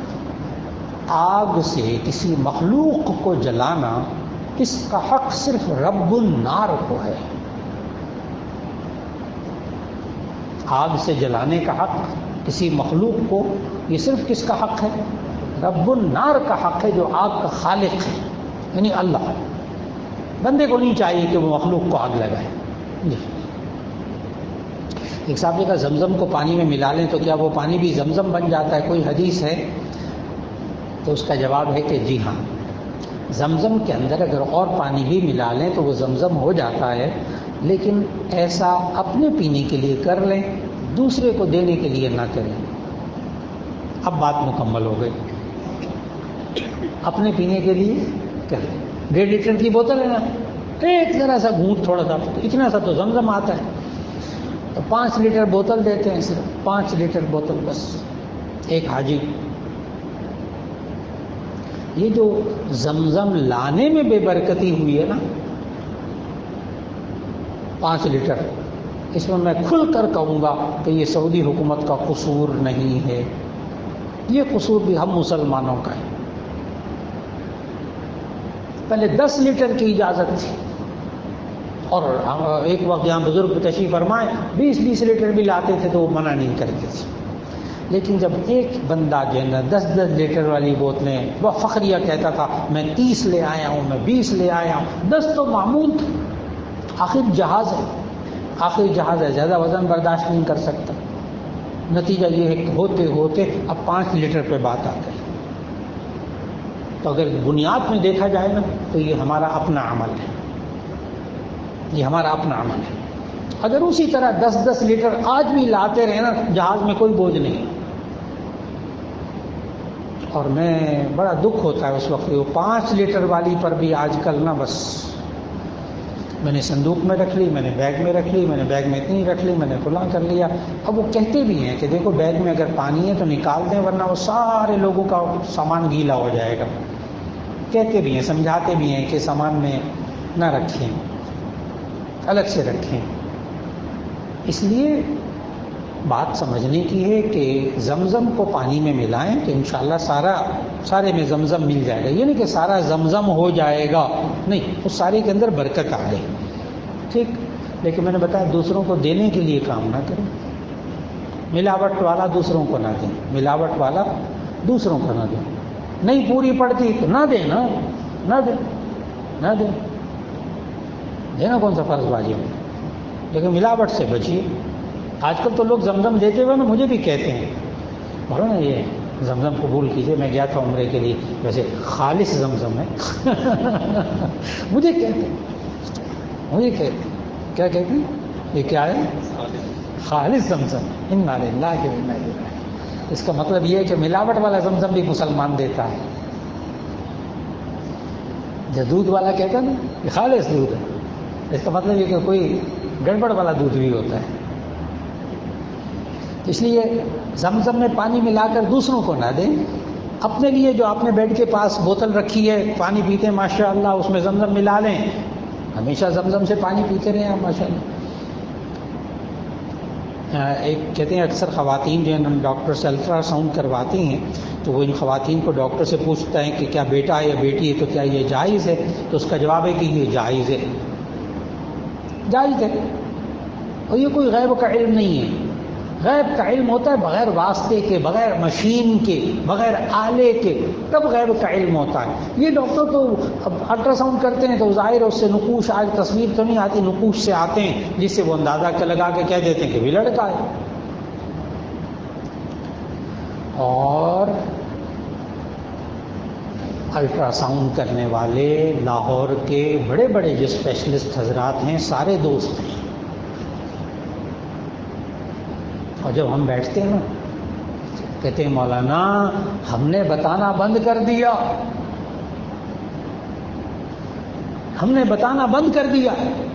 آگ سے کسی مخلوق کو جلانا، اس کا حق صرف رب النار کو ہے. آگ سے جلانے کا حق کسی مخلوق کو، یہ صرف کس کا حق ہے؟ رب النار کا حق ہے، جو آگ کا خالق ہے، یعنی اللہ. بندے کو نہیں چاہیے کہ وہ مخلوق کو آگ لگائے. جی ایک صاحب نے کہا زمزم کو پانی میں ملا لیں تو کیا وہ پانی بھی زمزم بن جاتا ہے، کوئی حدیث ہے؟ تو اس کا جواب ہے کہ جی ہاں، زمزم کے اندر اگر اور پانی بھی ملا لیں تو وہ زمزم ہو جاتا ہے، لیکن ایسا اپنے پینے کے لیے کر لیں، دوسرے کو دینے کے لیے نہ کریں. اب بات مکمل ہو گئی. اپنے پینے کے لیے کر لیں. ڈیڑھ لیٹر کی بوتل ہے نا، ایک ذرا سا گھونٹ تھوڑا سا، اتنا سا تو زمزم آتا ہے، تو پانچ لیٹر بوتل دیتے ہیں، صرف پانچ لیٹر بوتل بس ایک حاجی۔ یہ جو زمزم لانے میں بے برکتی ہوئی ہے نا، پانچ لیٹر، اس میں میں کھل کر کہوں گا کہ یہ سعودی حکومت کا قصور نہیں ہے، یہ قصور بھی ہم مسلمانوں کا ہے۔ پہلے دس لیٹر کی اجازت تھی، اور ایک وقت یہاں بزرگ تشریف فرمائے بیس بیس لیٹر بھی لاتے تھے تو وہ منع نہیں کرتے تھے، لیکن جب ایک بندہ جو ہے نا دس دس لیٹر والی بوتلیں، وہ فخریہ کہتا تھا میں تیس لے آیا ہوں، میں بیس لے آیا ہوں، دس تو معمول تھا، آخر جہاز ہے، آخر جہاز ہے، زیادہ وزن برداشت نہیں کر سکتا۔ نتیجہ یہ ہے کہ ہوتے ہوتے اب پانچ لیٹر پہ بات آ گئی۔ تو اگر بنیاد میں دیکھا جائے نا تو یہ ہمارا اپنا عمل ہے، یہ ہمارا اپنا عمل ہے۔ اگر اسی طرح دس دس لیٹر آج بھی لاتے رہے نا، جہاز میں کوئی بوجھ نہیں۔ اور میں بڑا دکھ ہوتا ہے اس وقت، وہ پانچ لیٹر والی پر بھی آج کل نا بس میں نے صندوق میں رکھ لی، میں نے بیگ میں رکھ لی، میں نے بیگ میں اتنی رکھ لی، میں نے فلاں کر لیا۔ اب وہ کہتے بھی ہیں کہ دیکھو بیگ میں اگر پانی ہے تو نکال دیں ورنہ وہ سارے لوگوں کا سامان گیلا ہو جائے گا۔ کہتے بھی ہیں، سمجھاتے بھی ہیں کہ سامان میں نہ رکھیں، الگ سے رکھیں۔ اس لیے بات سمجھنے کی ہے کہ زمزم کو پانی میں ملائیں تو انشاءاللہ سارا سارے میں زمزم مل جائے گا، یہ نہیں کہ سارا زمزم ہو جائے گا، نہیں، اس سارے کے اندر برکت آ گئی، ٹھیک۔ لیکن میں نے بتایا دوسروں کو دینے کے لیے کام نہ کریں، ملاوٹ والا دوسروں کو نہ دیں، ملاوٹ والا دوسروں کو نہ دیں، نہیں پوری پڑتی تو نہ دیں، نا نہ دیں نہ دیں دینا کون سا فرض واجب ہے، لیکن ملاوٹ سے بچیے۔ آج کل تو لوگ زمزم دیتے ہوئے نا مجھے بھی کہتے ہیں بولو نا یہ زمزم قبول کیجئے، میں گیا تھا عمرے کے لیے، ویسے خالص زمزم ہے مجھے کہتے ہیں مجھے کہتے ہیں کیا کہتے ہیں یہ کیا ہے؟ خالص زمزم۔ انا للہ و انا الیہ راجعون۔ اس کا مطلب یہ ہے کہ ملاوٹ والا زمزم بھی مسلمان دیتا ہے۔ جو دودھ والا کہتا ہے نا یہ خالص دودھ ہے، اس کا مطلب یہ کہ کوئی گڑبڑ والا دودھ بھی ہوتا ہے۔ اس لیے زمزم میں پانی ملا کر دوسروں کو نہ دیں، اپنے لیے جو آپ نے بیڈ کے پاس بوتل رکھی ہے پانی پیتے ہیں ماشاء اللہ، اس میں زمزم ملا لیں، ہمیشہ زمزم سے پانی پیتے رہیں آپ ماشاء اللہ۔ ایک کہتے ہیں اکثر خواتین جو ہیں ڈاکٹر سے الٹرا ساؤنڈ کرواتی ہیں تو وہ ان خواتین کو ڈاکٹر سے پوچھتا ہے کہ کیا بیٹا ہے یا بیٹی ہے تو کیا یہ جائز ہے، تو اس کا جواب ہے کہ یہ جائز ہے، جائز ہے، اور یہ کوئی غیب کا علم نہیں ہے۔ غیب کا علم ہوتا ہے بغیر واسطے کے، بغیر مشین کے، بغیر آلے کے، تب غیب کا علم ہوتا ہے۔ یہ ڈاکٹر تو اب الٹرا ساؤنڈ کرتے ہیں تو ظاہر اس سے نقوش، آج تصویر تو نہیں آتی، نقوش سے آتے ہیں جس سے وہ اندازہ کے لگا کے کہہ دیتے ہیں کہ بھی لڑکا ہے۔ اور الٹرا ساؤنڈ کرنے والے لاہور کے بڑے بڑے جو اسپیشلسٹ حضرات ہیں سارے دوست ہیں، اور جب ہم بیٹھتے ہیں نا کہتے ہیں مولانا ہم نے بتانا بند کر دیا، ہم نے بتانا بند کر دیا۔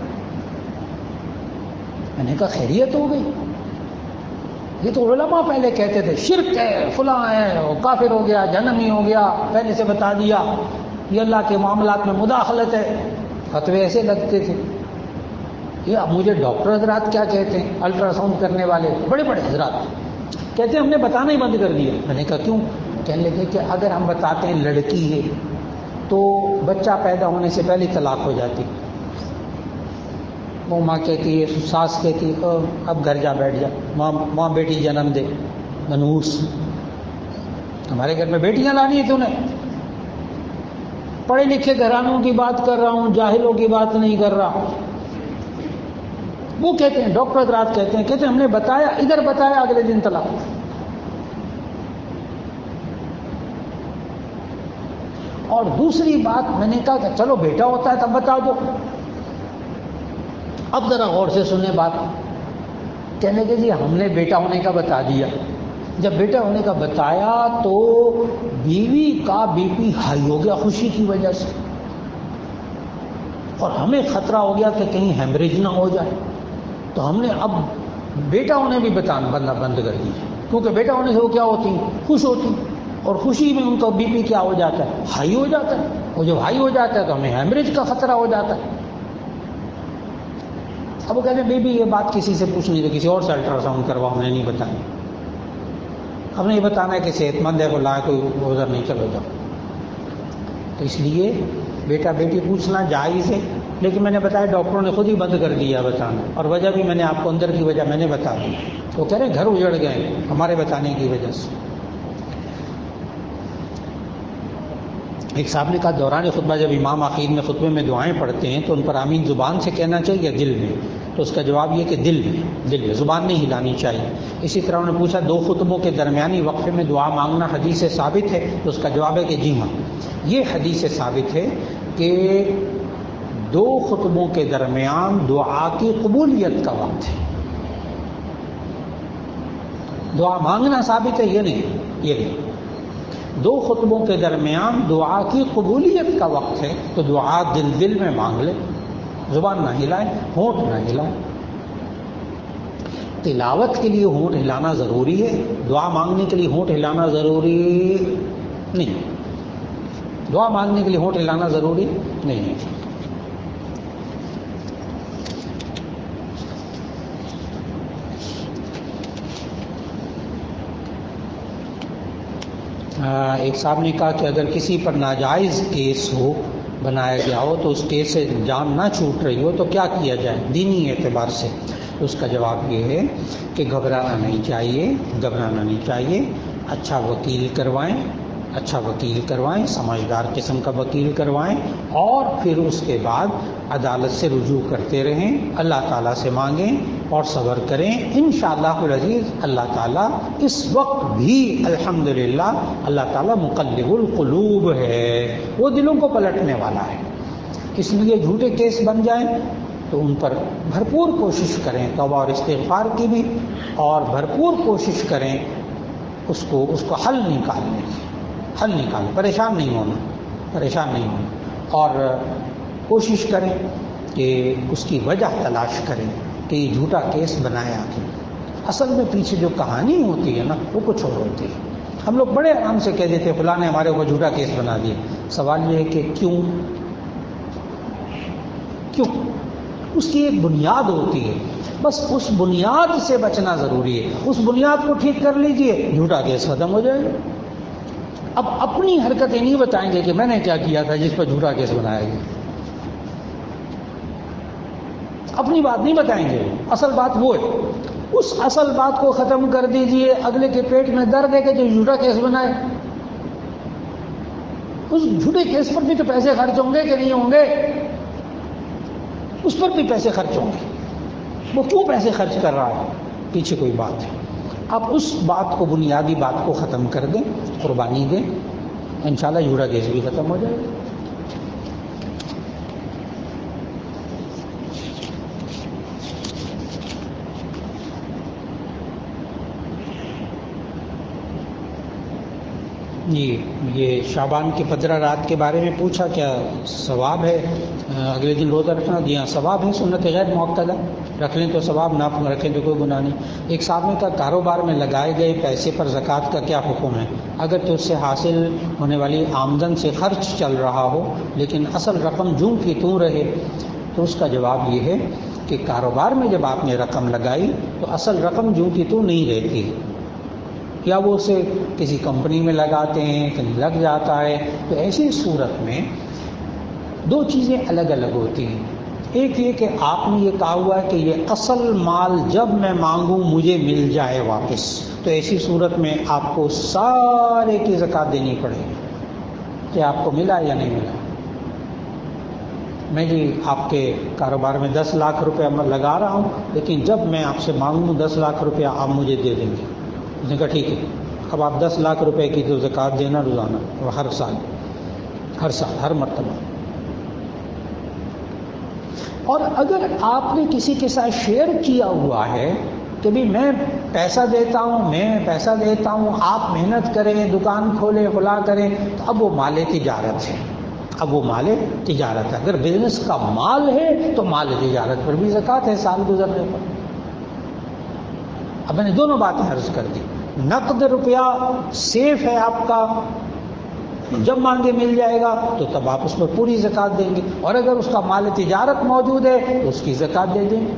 میں نے کہا خیریت ہو گئی؟ یہ تو علماء پہلے کہتے تھے شرک ہے، فلاں ہے، وہ کافر ہو گیا، جہنمی ہو گیا، پہلے سے بتا دیا، یہ اللہ کے معاملات میں مداخلت ہے، فتوے ایسے لگتے تھے۔ یہ اب مجھے ڈاکٹر حضرات کیا کہتے ہیں، الٹرا ساؤنڈ کرنے والے بڑے بڑے حضرات کہتے ہیں ہم نے بتانا ہی بند کر دیا۔ میں نے کہا کیوں؟ کہنے لگے کہ اگر ہم بتاتے ہیں لڑکی ہے تو بچہ پیدا ہونے سے پہلے طلاق ہو جاتی، وہ ماں کہتی ہے، ساس کہتی ہے اب گھر جا بیٹھ جا، ماں ماں بیٹی جنم دے، منحوس۔ ہمارے گھر میں بیٹیاں لانی ہے تمہیں؟ پڑھے لکھے گھرانوں کی بات کر رہا ہوں، جاہلوں کی بات نہیں کر رہا۔ وہ کہتے ہیں، ڈاکٹر حضرات کہتے ہیں کہتے ہیں ہم نے بتایا، ادھر بتایا، اگلے دن طلاق۔ اور دوسری بات میں نے کہا کہ چلو بیٹا ہوتا ہے تب بتا دو۔ اب ذرا غور سے سنیں بات، کہنے کہ جی ہم نے بیٹا ہونے کا بتا دیا، جب بیٹا ہونے کا بتایا تو بیوی کا بی پی ہائی ہو گیا خوشی کی وجہ سے، اور ہمیں خطرہ ہو گیا کہ کہیں ہیمریج نہ ہو جائے، تو ہم نے اب بیٹا ہونے بھی بتانا بندہ بند کر دیجیے، کیونکہ بیٹا ہونے سے وہ کیا ہوتی ہیں؟ خوش ہوتی ہیں، اور خوشی میں ان کا بی پی کیا ہو جاتا ہے؟ ہائی ہو جاتا ہے، اور جب ہائی ہو جاتا ہے تو ہمیں ہیمریج کا خطرہ ہو جاتا ہے۔ اب وہ کہتے ہیں بیبی یہ بات کسی سے پوچھنی تو کسی اور سے الٹرا ساؤنڈ کرواؤ، ہم نے نہیں بتایا، ہم نے یہ بتانا ہے کہ صحت مند ہے، لا کوئی ادھر نہیں چلو جاؤ۔ تو اس لیے بیٹا بیٹی پوچھنا جائز ہے، لیکن میں نے بتایا ڈاکٹروں نے خود ہی بند کر دیا بتانا، اور وجہ بھی میں نے آپ کو اندر کی وجہ میں نے بتا دی۔ وہ کہہ رہے ہیں گھر اجڑ گئے ہمارے بتانے کی وجہ سے۔ ایک صاحب نے کہا دوران خطبہ جب امام آخر میں خطبے میں دعائیں پڑھتے ہیں تو ان پر آمین زبان سے کہنا چاہیے یا دل میں؟ تو اس کا جواب یہ کہ دل میں، دل میں، زبان نہیں ہلانی چاہیے۔ اسی طرح انہوں نے پوچھا دو خطبوں کے درمیانی وقفے میں دعا مانگنا حدیث سے ثابت ہے؟ تو اس کا جواب ہے کہ جی ہاں، یہ حدیث سے ثابت ہے کہ دو خطبوں کے درمیان دعا کی قبولیت کا وقت ہے۔ دعا مانگنا ثابت ہے یہ نہیں، یہ نہیں، دو خطبوں کے درمیان دعا کی قبولیت کا وقت ہے، تو دعا دل دل میں مانگ لے، زبان نہ ہلائے، ہونٹ نہ ہلائے۔ تلاوت کے لیے ہونٹ ہلانا ضروری ہے، دعا مانگنے کے لیے ہونٹ ہلانا ضروری نہیں، دعا مانگنے کے لیے ہونٹ ہلانا ضروری نہیں ہے۔ ایک صاحب نے کہا کہ اگر کسی پر ناجائز کیس ہو بنایا گیا ہو تو اس کیس سے جان نہ چھوٹ رہی ہو تو کیا کیا جائے دینی اعتبار سے؟ تو اس کا جواب یہ ہے کہ گھبرانا نہیں چاہیے، گھبرانا نہیں چاہیے، اچھا وکیل کروائیں، اچھا وکیل کروائیں، سمجھدار قسم کا وکیل کروائیں، اور پھر اس کے بعد عدالت سے رجوع کرتے رہیں، اللہ تعالیٰ سے مانگیں اور صبر کریں، انشاءاللہ العزیز اللہ تعالیٰ اس وقت بھی الحمدللہ اللہ تعالیٰ مقلب القلوب ہے، وہ دلوں کو پلٹنے والا ہے۔ اس لیے جھوٹے کیس بن جائیں تو ان پر بھرپور کوشش کریں توبہ اور استغفار کی بھی، اور بھرپور کوشش کریں اس کو اس کو حل نکالنے کی، حل نکالیں، پریشان نہیں ہونا، پریشان نہیں ہونا، اور کوشش کریں کہ اس کی وجہ تلاش کریں کہ یہ جھوٹا کیس بنایا کیوں۔ اصل میں پیچھے جو کہانی ہوتی ہے نا وہ کچھ اور ہوتی ہے۔ ہم لوگ بڑے آرام سے کہہ دیتے فلاں نے ہمارے اوپر جھوٹا کیس بنا دیا، سوال یہ ہے کہ کیوں کیوں اس کی ایک بنیاد ہوتی ہے، بس اس بنیاد سے بچنا ضروری ہے، اس بنیاد کو ٹھیک کر لیجئے جھوٹا کیس ختم ہو جائے گا۔ اب اپنی حرکتیں نہیں بتائیں گے کہ میں نے کیا کیا تھا جس پر جھوٹا کیس بنایا گیا، اپنی بات نہیں بتائیں گے، اصل بات وہ ہے، اس اصل بات کو ختم کر دیجئے، اگلے کے پیٹ میں درد ہے کہ جو جھوٹا کیس بنائے، اس جھوٹے کیس پر بھی تو پیسے خرچ ہوں گے کہ نہیں ہوں گے، اس پر بھی پیسے خرچ ہوں گے، وہ کیوں پیسے خرچ کر رہا ہے، پیچھے کوئی بات ہے۔ آپ اس بات کو، بنیادی بات کو ختم کر دیں، قربانی دیں، انشاءاللہ جھوٹا کیس بھی ختم ہو جائے گا۔ جی، یہ شعبان کی پندرہ رات کے بارے میں پوچھا، کیا ثواب ہے اگلے دن روزہ رکھنا؟ جی ہاں ثواب ہے، سنت غیر مؤکدہ، رکھ لیں تو ثواب، نہ رکھیں تو کوئی گناہ نہیں۔ ایک صاحب نے کہا کاروبار میں لگائے گئے پیسے پر زکوٰۃ کا کیا حکم ہے اگر تو اس سے حاصل ہونے والی آمدن سے خرچ چل رہا ہو لیکن اصل رقم جوں کی توں رہے؟ تو اس کا جواب یہ ہے کہ کاروبار میں جب آپ نے رقم لگائی تو اصل رقم جوں کی توں نہیں رہتی، یا وہ اسے کسی کمپنی میں لگاتے ہیں کہیں لگ جاتا ہے، تو ایسی صورت میں دو چیزیں الگ الگ ہوتی ہیں۔ ایک یہ کہ آپ نے یہ کہا ہوا ہے کہ یہ اصل مال جب میں مانگوں مجھے مل جائے واپس، تو ایسی صورت میں آپ کو سارے کی زکوٰۃ دینی پڑے گی کہ آپ کو ملا یا نہیں ملا۔ میں جی آپ کے کاروبار میں دس لاکھ روپے میں لگا رہا ہوں، لیکن جب میں آپ سے مانگوں دس لاکھ روپے آپ مجھے دے دیں گے۔ اس نے کہا ٹھیک ہے، اب آپ دس لاکھ روپے کی تو زکوٰۃ دینا روزانہ، اور ہر سال ہر سال ہر مرتبہ۔ اور اگر آپ نے کسی کے ساتھ شیئر کیا ہوا ہے کہ بھی میں پیسہ دیتا ہوں میں پیسہ دیتا ہوں آپ محنت کریں، دکان کھولیں، فلاں کریں، تو اب وہ مال تجارت ہے، اب وہ مال تجارت ہے۔ اگر بزنس کا مال ہے تو مال تجارت پر بھی زکوٰۃ ہے سال گزرنے پر۔ اب میں نے دونوں باتیں عرض کر دی. نقد روپیہ سیف ہے آپ کا، جب مانگے مل جائے گا تو تب آپ اس پر پوری زکوٰۃ دیں گے، اور اگر اس کا مال تجارت موجود ہے تو اس کی زکوٰۃ دے دیں گے.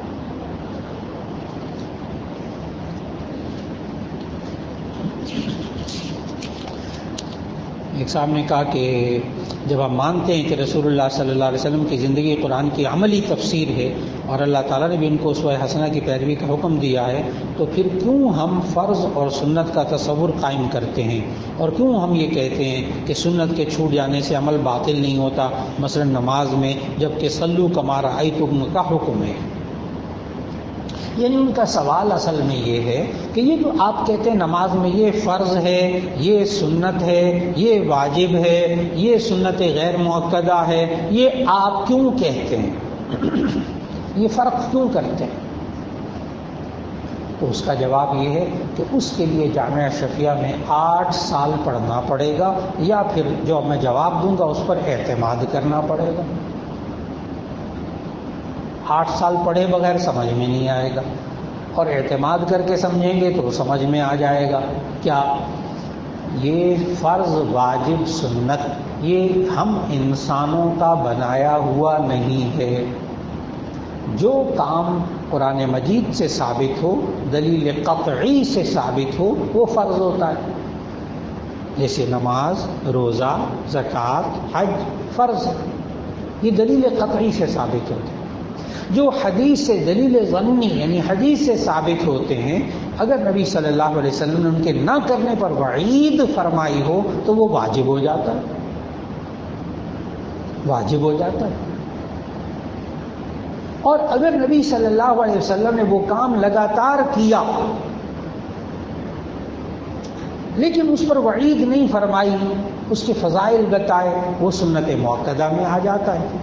ایک صاحب نے کہا کہ جب ہم مانتے ہیں کہ رسول اللہ صلی اللہ علیہ وسلم کی زندگی قرآن کی عملی تفسیر ہے اور اللہ تعالیٰ نے بھی ان کو اسوہ حسنہ کی پیروی کا حکم دیا ہے، تو پھر کیوں ہم فرض اور سنت کا تصور قائم کرتے ہیں، اور کیوں ہم یہ کہتے ہیں کہ سنت کے چھوٹ جانے سے عمل باطل نہیں ہوتا، مثلا نماز میں، جبکہ صلو کما رأیتم کا حکم ہے. یعنی ان کا سوال اصل میں یہ ہے کہ یہ جو آپ کہتے ہیں نماز میں یہ فرض ہے، یہ سنت ہے، یہ واجب ہے، یہ سنت غیر مؤکدہ ہے، یہ آپ کیوں کہتے ہیں، یہ فرق کیوں کرتے ہیں؟ تو اس کا جواب یہ ہے کہ اس کے لیے جامعہ شفیہ میں آٹھ سال پڑھنا پڑے گا، یا پھر جو میں جواب دوں گا اس پر اعتماد کرنا پڑے گا. آٹھ سال پڑھے بغیر سمجھ میں نہیں آئے گا، اور اعتماد کر کے سمجھیں گے تو سمجھ میں آ جائے گا. کیا یہ فرض واجب سنت یہ ہم انسانوں کا بنایا ہوا نہیں ہے. جو کام قرآن مجید سے ثابت ہو، دلیل قطعی سے ثابت ہو، وہ فرض ہوتا ہے. جیسے نماز، روزہ، زکوٰۃ، حج فرض، یہ دلیل قطعی سے ثابت ہوتے ہیں. جو حدیث سے دلیل ظنی یعنی حدیث سے ثابت ہوتے ہیں، اگر نبی صلی اللہ علیہ وسلم نے ان کے نہ کرنے پر وعید فرمائی ہو تو وہ واجب ہو جاتا ہے، واجب ہو جاتا ہے. اور اگر نبی صلی اللہ علیہ وسلم نے وہ کام لگاتار کیا لیکن اس پر وعید نہیں فرمائی، اس کے فضائل بتائے، وہ سنت مؤکدہ میں آ جاتا ہے،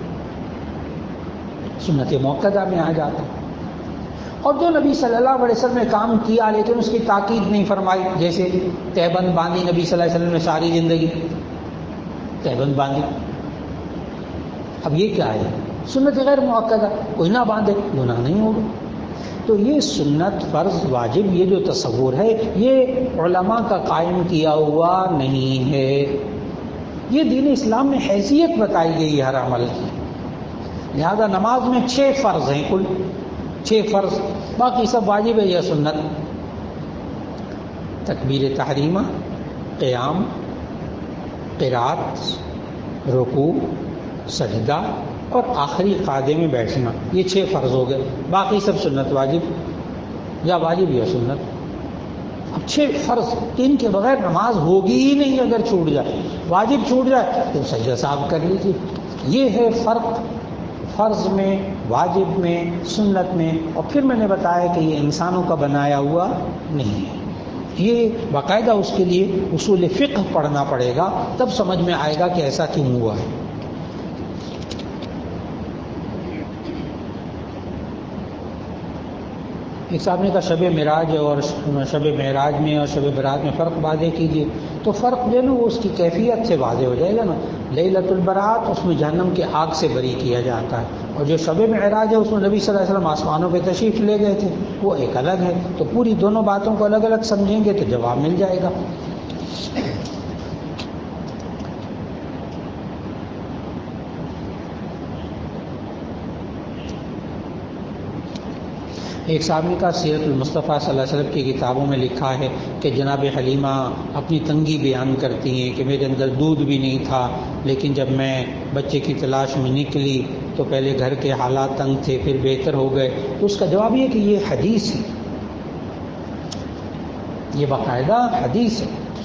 سنت مؤکدہ میں آ جاتا ہے. اور جو نبی صلی اللہ علیہ وسلم نے کام کیا لیکن اس کی تاکید نہیں فرمائی، جیسے تہبند باندھی نبی صلی اللہ علیہ وسلم نے ساری زندگی تہبند باندھی، اب یہ کیا ہے؟ سنت غیر مؤکدہ، کوئی نہ باندھے گناہ نہیں ہوگا. تو یہ سنت فرض واجب یہ جو تصور ہے یہ علماء کا قائم کیا ہوا نہیں ہے. یہ دین اسلام میں حیثیت بتائی گئی ہے ہر عمل کی. لہذا نماز میں چھ فرض ہیں، کل چھ فرض، باقی سب واجب ہے یا سنت. تکبیر تحریمہ، قیام، قرات، رکوع، سجدہ اور آخری قعدے میں بیٹھنا، یہ چھ فرض ہو گئے. باقی سب سنت واجب یا واجب یا سنت. اب چھ فرض، ان کے بغیر نماز ہوگی ہی نہیں. اگر چھوٹ جائے، واجب چھوٹ جائے تو سجدہ صاحب کر لیجیے. یہ ہے فرق فرض میں، واجب میں، سنت میں. اور پھر میں نے بتایا کہ یہ انسانوں کا بنایا ہوا نہیں ہے، یہ باقاعدہ اس کے لیے اصول فقہ پڑھنا پڑے گا، تب سمجھ میں آئے گا کہ ایسا کیوں ہوا ہے. ایک صاحب نے کہا شب معراج اور شب معراج میں اور شب برات میں فرق واضح کیجیے. تو فرق جو ہے نا وہ اس کی کیفیت سے واضح ہو جائے گا نا. لیلۃ البرات اس میں جہنم کے آگ سے بری کیا جاتا ہے، اور جو شب معراج ہے اس میں نبی صلی اللہ علیہ وسلم آسمانوں پہ تشریف لے گئے تھے، وہ ایک الگ ہے. تو پوری دونوں باتوں کو الگ الگ سمجھیں گے تو جواب مل جائے گا. ایک صاحب نے کہا سیرت المصطفیٰ صلی اللہ علیہ وسلم کی کتابوں میں لکھا ہے کہ جناب حلیمہ اپنی تنگی بیان کرتی ہیں کہ میرے اندر دودھ بھی نہیں تھا، لیکن جب میں بچے کی تلاش میں نکلی تو پہلے گھر کے حالات تنگ تھے، پھر بہتر ہو گئے. تو اس کا جواب یہ کہ یہ حدیث ہے، یہ باقاعدہ حدیث ہے،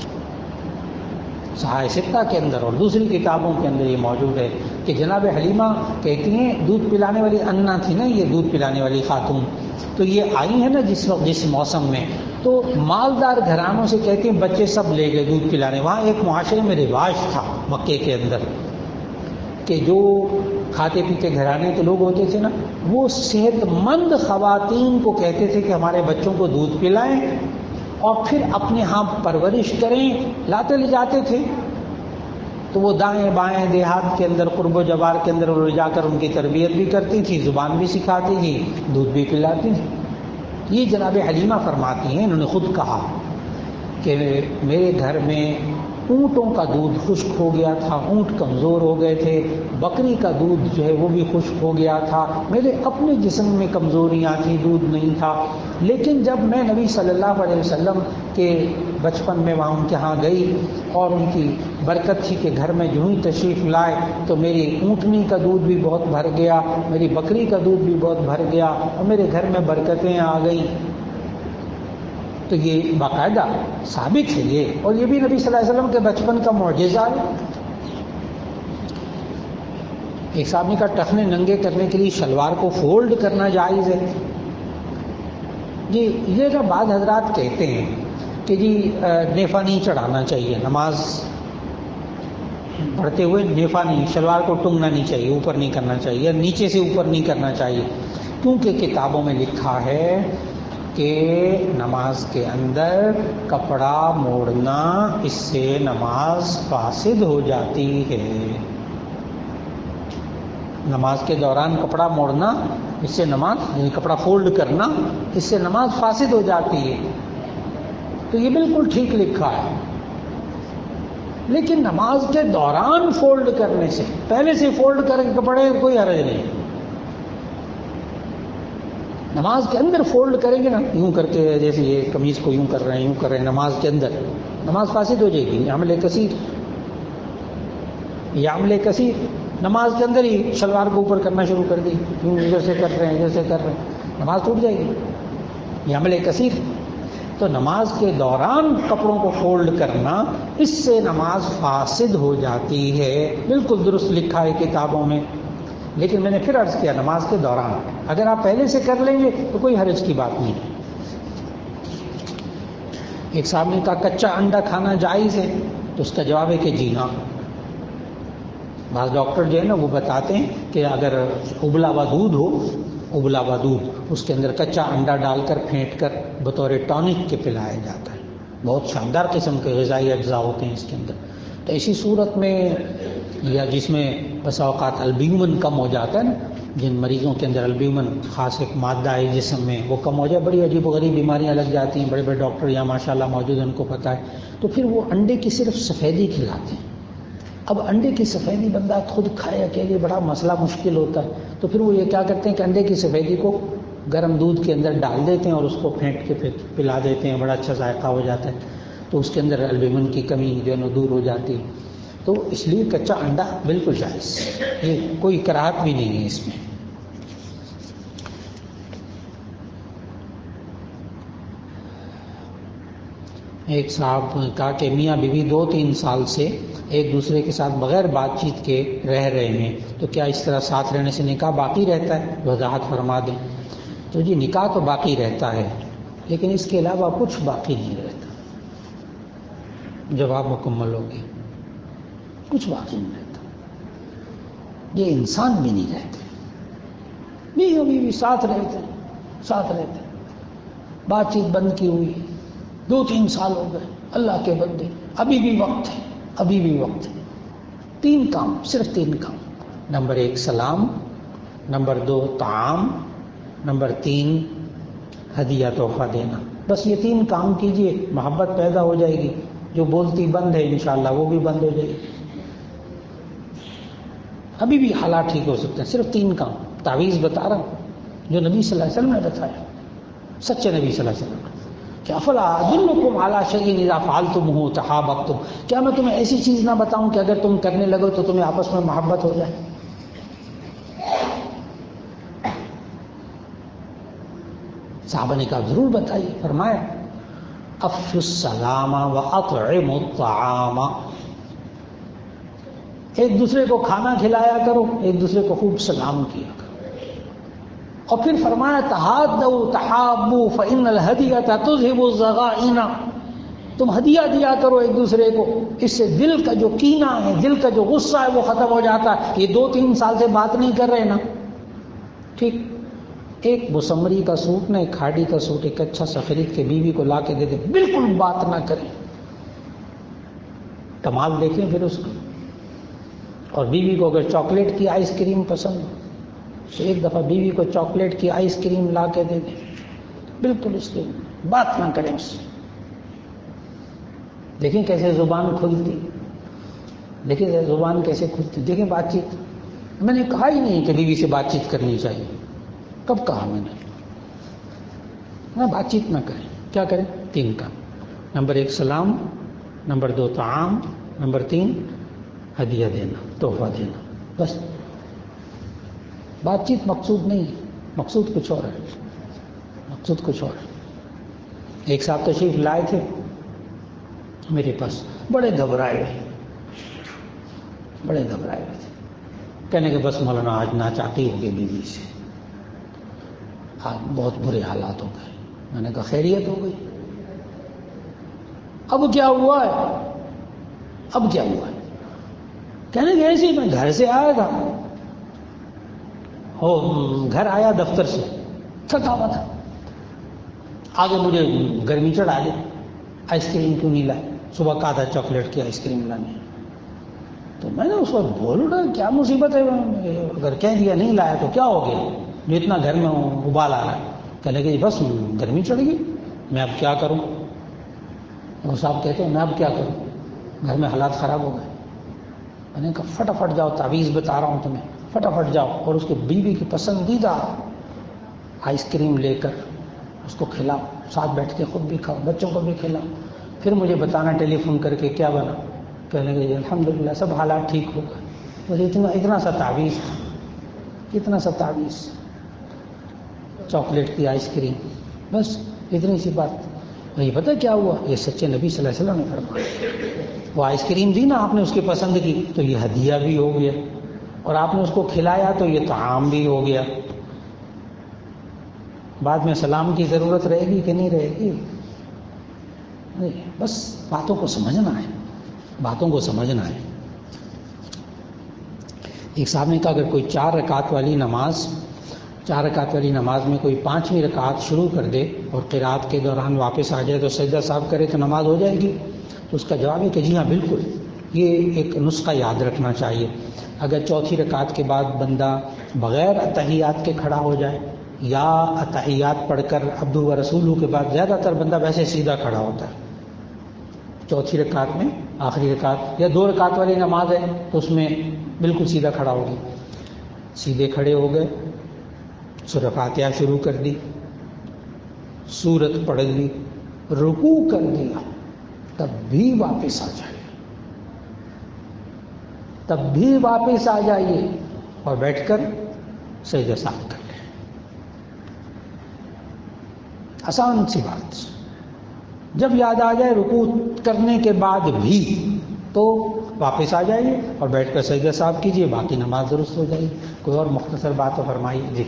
صحاح ستہ کے اندر اور دوسری کتابوں کے اندر یہ موجود ہے کہ جناب حلیمہ کہتی ہیں دودھ پلانے والی انا تھی نا، یہ دودھ پلانے والی خاتون، تو یہ آئی ہے نا جس وقت جس موسم میں، تو مالدار گھرانوں سے کہتی ہیں بچے سب لے گئے دودھ پلانے. وہاں ایک معاشرے میں رواج تھا مکے کے اندر کہ جو کھاتے پیتے گھرانے کے لوگ ہوتے تھے نا، وہ صحت مند خواتین کو کہتے تھے کہ ہمارے بچوں کو دودھ پلائیں اور پھر اپنے ہاں پرورش کریں. لاتے لے جاتے تھے تو وہ دائیں بائیں دیہات کے اندر قرب و جوار کے اندر لے جا کر ان کی تربیت بھی کرتی تھی، زبان بھی سکھاتی تھی، دودھ بھی پلاتی تھی. یہ جناب حلیمہ فرماتی ہیں، انہوں نے خود کہا کہ میرے گھر میں اونٹوں کا دودھ خشک ہو گیا تھا، اونٹ کمزور ہو گئے تھے، بکری کا دودھ جو ہے وہ بھی خشک ہو گیا تھا، میرے اپنے جسم میں کمزوریاں تھیں، دودھ نہیں تھا. لیکن جب میں نبی صلی اللہ علیہ وسلم کے بچپن میں وہاں ان کے ہاں گئی اور ان کی برکت تھی کہ گھر میں جو ہی تشریف لائے تو میری اونٹنی کا دودھ بھی بہت بھر گیا، میری بکری کا دودھ بھی بہت بھر گیا اور میرے گھر میں برکتیں آ گئیں. تو یہ باقاعدہ ثابت ہے یہ، اور یہ بھی نبی صلی اللہ علیہ وسلم کے بچپن کا معجزہ ہے. ایک صاحب نے کہا ٹخنے ننگے کرنے کے لیے شلوار کو فولڈ کرنا جائز ہے. جی یہ جو بعض حضرات کہتے ہیں کہ جی نیفا نہیں چڑھانا چاہیے، نماز پڑھتے ہوئے نیفا نہیں، شلوار کو ٹنگنا نہیں چاہیے، اوپر نہیں کرنا چاہیے، نیچے سے اوپر نہیں کرنا چاہیے، کیونکہ کتابوں میں لکھا ہے کہ نماز کے اندر کپڑا موڑنا اس سے نماز فاسد ہو جاتی ہے. نماز کے دوران کپڑا موڑنا اس سے نماز، یعنی کپڑا فولڈ کرنا، اس سے نماز فاسد ہو جاتی ہے. تو یہ بالکل ٹھیک لکھا ہے. لیکن نماز کے دوران فولڈ کرنے سے، پہلے سے فولڈ کر کے کپڑے کوئی حرج نہیں. نماز کے اندر فولڈ کریں گے نا، یوں کر کے جیسے یہ قمیض کو یوں کر رہے ہیں، یوں کر رہے ہیں، نماز کے اندر نماز فاسد ہو جائے گی. عمل کثیر، یہ عمل کثیر نماز کے اندر ہی شلوار کو اوپر کرنا شروع کر دی، یوں جیسے کر رہے ہیں جیسے کر رہے ہیں، نماز ٹوٹ جائے گی. یہ عمل کثیر. تو نماز کے دوران کپڑوں کو فولڈ کرنا اس سے نماز فاسد ہو جاتی ہے. بالکل درست لکھا ہے کتابوں میں. لیکن میں نے پھر عرض کیا نماز کے دوران، اگر آپ پہلے سے کر لیں گے تو کوئی حرج کی بات نہیں. ایک صاحب نے کہا کچا انڈا کھانا جائز ہے، تو اس کا جواب ہے کہ جی ہاں. بعض ڈاکٹر جو ہے نا وہ بتاتے ہیں کہ اگر ابلا ہوا دودھ ہو، ابلا ہوا دودھ، اس کے اندر کچا انڈا ڈال کر پھینٹ کر بطور ٹانک کے پلایا جاتا ہے. بہت شاندار قسم کے غذائی اجزاء ہوتے ہیں اس کے اندر. تو اسی صورت میں، یا جس میں بس اوقات البیومن کم ہو جاتا ہے نا، جن مریضوں کے اندر البیومن خاص ایک مادہ ہے جسم میں، وہ کم ہو جائے، بڑی عجیب و غریب بیماریاں لگ جاتی ہیں. بڑے بڑے ڈاکٹر یہاں ماشاءاللہ موجود ہیں، ان کو پتہ ہے. تو پھر وہ انڈے کی صرف سفیدی کھلاتے ہیں. اب انڈے کی سفیدی بندہ خود کھائے اکیلے، بڑا مسئلہ مشکل ہوتا ہے. تو پھر وہ یہ کیا کرتے ہیں کہ انڈے کی سفیدی کو گرم دودھ کے اندر ڈال دیتے ہیں اور اس کو پھینٹ کے پھر پلا دیتے ہیں. بڑا اچھا ذائقہ ہو جاتا ہے. تو اس کے اندر البیومن کی کمی جو ہے نا دور ہو جاتی ہے. تو اس لیے کچا انڈا بالکل جائز، یہ کوئی کراہت بھی نہیں ہے اس میں. ایک صاحب نے کہا کہ میاں بیوی دو تین سال سے ایک دوسرے کے ساتھ بغیر بات چیت کے رہ رہے ہیں، تو کیا اس طرح ساتھ رہنے سے نکاح باقی رہتا ہے؟ وضاحت فرما دیں. تو جی نکاح تو باقی رہتا ہے، لیکن اس کے علاوہ کچھ باقی نہیں رہتا. جواب مکمل ہو گیا. کچھ باقی نہیں رہتا. یہ انسان بھی نہیں رہتے، بیوی ابھی بھی ساتھ رہتے ہیں، ساتھ رہتے ہیں، بات چیت بند کی ہوئی، دو تین سال ہو گئے. اللہ کے بندے، ابھی بھی وقت ہے، ابھی بھی وقت ہے. تین کام، صرف تین کام. نمبر ایک سلام، نمبر دو طعام، نمبر تین ہدیہ تحفہ دینا. بس یہ تین کام کیجئے، محبت پیدا ہو جائے گی. جو بولتی بند ہے انشاءاللہ وہ بھی بند ہو جائے گی. ابھی بھی حالات ٹھیک ہو سکتے ہیں. صرف تین کام، تعویذ بتا رہا ہوں جو نبی صلی اللہ علیہ وسلم نے بتایا، سچے نبی صلی اللہ علیہ وسلم. کہ افلا ادلکم علی شیء اذا فعلتموہ تحاببتم، کیا میں تمہیں ایسی چیز نہ بتاؤں کہ اگر تم کرنے لگو تو تمہیں آپس میں محبت ہو جائے؟ صحابہ نے کہا ضرور بتائیے. فرمایا افشوا السلام واطعموا الطعام، ایک دوسرے کو کھانا کھلایا کرو، ایک دوسرے کو خوب سلام کیا کرو. اور پھر فرمایا تحادوا تحابوا فإن الہدیۃ تذہب الضغائن، تم ہدیہ دیا کرو ایک دوسرے کو، اس سے دل کا جو کینہ ہے، دل کا جو غصہ ہے وہ ختم ہو جاتا ہے. یہ دو تین سال سے بات نہیں کر رہے نا، ٹھیک، ایک بسمری کا سوٹ نہ، ایک کھاڑی کا سوٹ ایک اچھا سا خرید کے بیوی کو لا کے دے دے، بالکل بات نہ کریں. کمال دیکھیں پھر اس کو. اور بیوی کو اگر چاکلیٹ کی آئس کریم پسند ہو تو ایک دفعہ بیوی کو چاکلیٹ کی آئس کریم لا کے دے دیں. بالکل اس کے بات نہ کریں اس سے. دیکھیں کیسے زبان کھلتی، دیکھیں زبان کیسے کھلتی. دیکھیں بات چیت، میں نے کہا ہی نہیں کہ بیوی سے بات چیت کرنی چاہیے. کب کہا میں نے؟ نہ بات چیت نہ کریں. کیا کریں؟ تین کام. نمبر ایک سلام، نمبر دو طعام، نمبر تین ہدیہ دینا، تحفہ دینا. بس بات چیت مقصود نہیں ہے، مقصود کچھ اور ہے، مقصود کچھ اور ہے. ایک صاحب تشریف لائے تھے میرے پاس، بڑے گھبرائے ہوئے بڑے گھبرائے ہوئے تھے. کہنے کہ بس مولانا آج ناچاقی ہو گئی بیوی سے، آج بہت برے حالات ہو گئے. میں نے کہا خیریت ہو گئی؟ اب کیا ہوا ہے؟ اب کیا ہوا ہے؟ کہنے کہ ایسے ہی میں گھر سے آیا تھا، ہو گھر آیا دفتر سے تھکا ہوا تھا، آگے مجھے گرمی چڑھا دی. آئس کریم کیوں نہیں لائے؟ صبح کہا تھا چاکلیٹ کی آئس کریم لانے. تو میں نے اس وقت بول اٹھا کیا مصیبت ہے، اگر کہہ دیا نہیں لایا تو کیا ہو گیا جو اتنا گھر میں ابال آ رہا ہے. کہنے کہ بس گرمی چڑھ گئی، میں اب کیا کروں. وہ صاحب کہتے ہیں میں اب کیا کروں، گھر میں حالات خراب ہو گئے. میں نے کہا فٹافٹ جاؤ، تعویذ بتا رہا ہوں تمہیں، فٹافٹ جاؤ اور اس کی بیوی کی پسندیدہ آئس کریم لے کر اس کو کھلاؤ، ساتھ بیٹھ کے خود بھی کھاؤ، بچوں کو بھی کھلاؤ، پھر مجھے بتانا ٹیلی فون کر کے کیا بنا. کہنے لگے الحمدللہ سب حالات ٹھیک ہو گئے. مجھے اتنا اتنا سا تعویذ، اتنا سا تعویذ، چاکلیٹ کی آئس کریم، بس اتنی سی بات. یہ پتہ کیا ہوا؟ یہ سچے نبی صلی اللہ علیہ وسلم نے فرمایا. وہ آئس کریم دی نا آپ نے اس کی پسند کی تو یہ ہدیہ بھی ہو گیا، اور آپ نے اس کو کھلایا تو یہ طعام بھی ہو گیا. بعد میں سلام کی ضرورت رہے گی کہ نہیں رہے گی؟ بس باتوں کو سمجھنا ہے، باتوں کو سمجھنا ہے. ایک صاحب نے کہا اگر کوئی چار رکعت والی نماز چار رکعت والی نماز میں کوئی پانچویں رکعت شروع کر دے اور قرات کے دوران واپس آ جائے تو سجدہ صاحب کرے تو نماز ہو جائے گی؟ تو اس کا جواب ہے کہ جی ہاں بالکل، یہ ایک نسخہ یاد رکھنا چاہیے. اگر چوتھی رکعت کے بعد بندہ بغیر اتحیات کے کھڑا ہو جائے یا اتحیات پڑھ کر عبدہ و رسولہ کے بعد، زیادہ تر بندہ ویسے سیدھا کھڑا ہوتا ہے چوتھی رکعت میں، آخری رکعت یا دو رکعت والی نماز ہے تو اس میں بالکل سیدھا کھڑا ہو گیا. سیدھے کھڑے ہو گئے، سورہ فاتحہ شروع کر دی، سورت پڑھ لی، رکوع کر دیا، تب بھی واپس آ جائیے، تب بھی واپس آ جائیے اور بیٹھ کر سجدہ ساتھ کر لیں. آسان سی بات. جب یاد آ جائے رکوع کرنے کے بعد بھی تو واپس آ جائیے اور بیٹھ کر سجدہ صاحب کیجیے، باقی نماز درست ہو جائے گی. کوئی اور مختصر بات تو فرمائیے. جی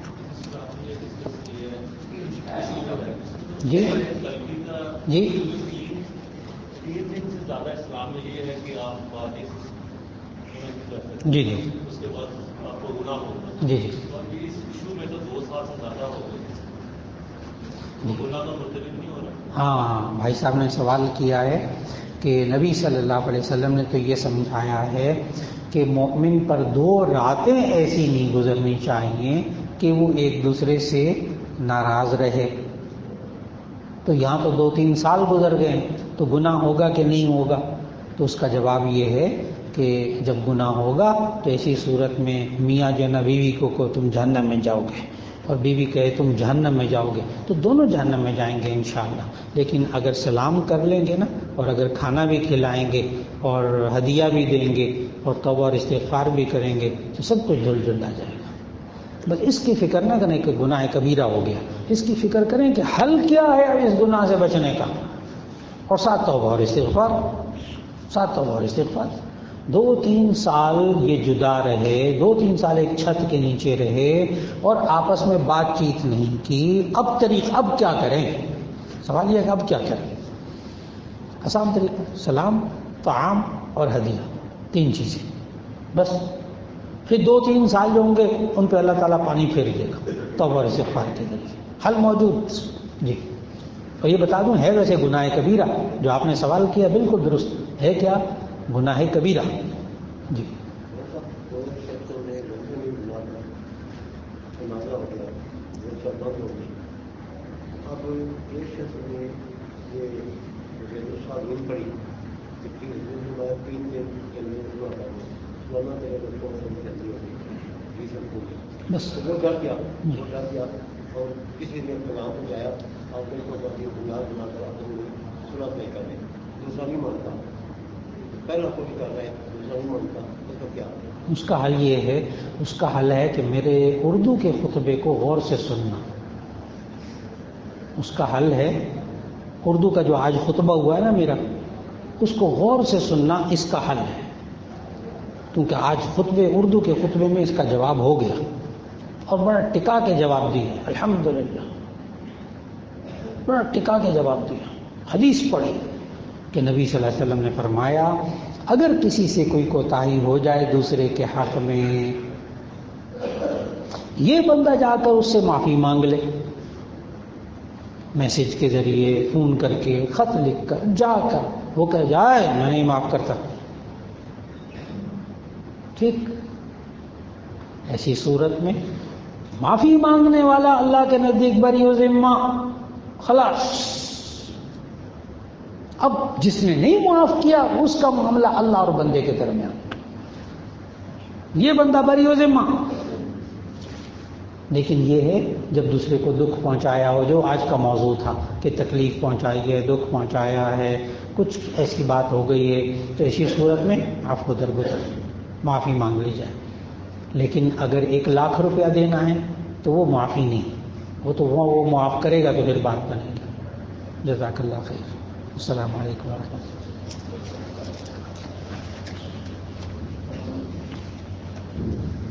جی جی زیادہ اسلام میں یہ ہے کہ آپ جی جی اس کے بعد آپ کو گناہ ہوگا. جی جی اور اس ایشو میں تو دو سال سے زیادہ ہو گئے، تو گناہ تو مرتکب نہیں ہو رہا. ہاں بھائی صاحب نے سوال کیا ہے کہ نبی صلی اللہ علیہ وسلم نے تو یہ سمجھایا ہے کہ مومن پر دو راتیں ایسی نہیں گزرنی چاہیے کہ وہ ایک دوسرے سے ناراض رہے. تو یہاں تو دو تین سال گزر گئے، تو گناہ ہوگا کہ نہیں ہوگا؟ تو اس کا جواب یہ ہے کہ جب گناہ ہوگا تو ایسی صورت میں میاں جو نا بیوی کو کو تم جہنم میں جاؤ گے اور بیوی کہے تم جہنم میں جاؤ گے تو دونوں جہنم میں جائیں گے انشاءاللہ. لیکن اگر سلام کر لیں گے نا اور اگر کھانا بھی کھلائیں گے اور ہدیہ بھی دیں گے اور توبہ اور استغفار بھی کریں گے تو سب کچھ دھل جل آ جائے گا. بس اس کی فکر نہ کریں کہ گناہ کبیرہ ہو گیا، اس کی فکر کریں کہ حل کیا ہے اب اس گناہ سے بچنے کا، اور ساتھ توبہ اور استغفار، ساتھ توبہ اور استغفار. دو تین سال یہ جدا رہے، دو تین سال ایک چھت کے نیچے رہے اور آپس میں بات چیت نہیں کی. اب طریقہ اب کیا کریں؟ سوال یہ ہے کہ اب کیا کریں؟ آسان طریقہ سلام، طعام اور ہدیہ، تین چیزیں بس. پھر دو تین سال جو ہوں گے ان پہ اللہ تعالیٰ پانی پھیر دے گا توبہ اور استغفار کے ذریعے، حل موجود. جی اور یہ بتا دوں ہے ویسے گناہ کبیرہ جو آپ نے سوال کیا بالکل درست ہے. کیا گناہ کبیرہ؟ جی ایک شخص نے یہ دوسرا نیند پڑی تین دن کے لیے ہوا تھا ورنہ میرے کو بہت سمجھ جاتی ہوگی یہ سب کو بس وہ ڈر گیا وہ ڈر گیا اور کسی نے پیغام کو جایا اور میرے کو بنیاد بنا کر اپنی صورت نہیں کرنے دوسرا نہیں مانتا پہلا کوئی کر رہا ہے دوسرا نہیں مانتا اس کا کیا ہے؟ اس کا حل یہ ہے اس کا حل ہے کہ میرے اردو کے خطبے کو غور سے سننا. اس کا حل ہے اردو کا جو آج خطبہ ہوا ہے نا میرا اس کو غور سے سننا اس کا حل ہے. کیونکہ آج خطبے اردو کے خطبے میں اس کا جواب ہو گیا اور بڑا ٹکا کے جواب دیا الحمدللہ بڑا ٹکا کے جواب دیا. حدیث پڑھی کہ نبی صلی اللہ علیہ وسلم نے فرمایا اگر کسی سے کوئی کوتاہی ہو جائے دوسرے کے حق میں یہ بندہ جا کر اس سے معافی مانگ لے میسج کے ذریعے فون کر کے خط لکھ کر جا کر وہ کہہ جائے میں نہیں معاف کرتا ٹھیک. ایسی صورت میں معافی مانگنے والا اللہ کے نزدیک بری و ذمہ خلاص. اب جس نے نہیں معاف کیا اس کا معاملہ اللہ اور بندے کے درمیان یہ بندہ بری و ذمہ. لیکن یہ ہے جب دوسرے کو دکھ پہنچایا ہو جو آج کا موضوع تھا کہ تکلیف پہنچائی ہے دکھ پہنچایا ہے کچھ ایسی بات ہو گئی ہے تو ایسی صورت میں عفو درگزر معافی مانگ لی جائے. لیکن اگر ایک لاکھ روپیہ دینا ہے تو وہ معافی نہیں وہ تو وہ وہ معاف کرے گا تو پھر بات بنے گی. جزاک اللہ خیر. السلام علیکم ورحمۃ اللہ.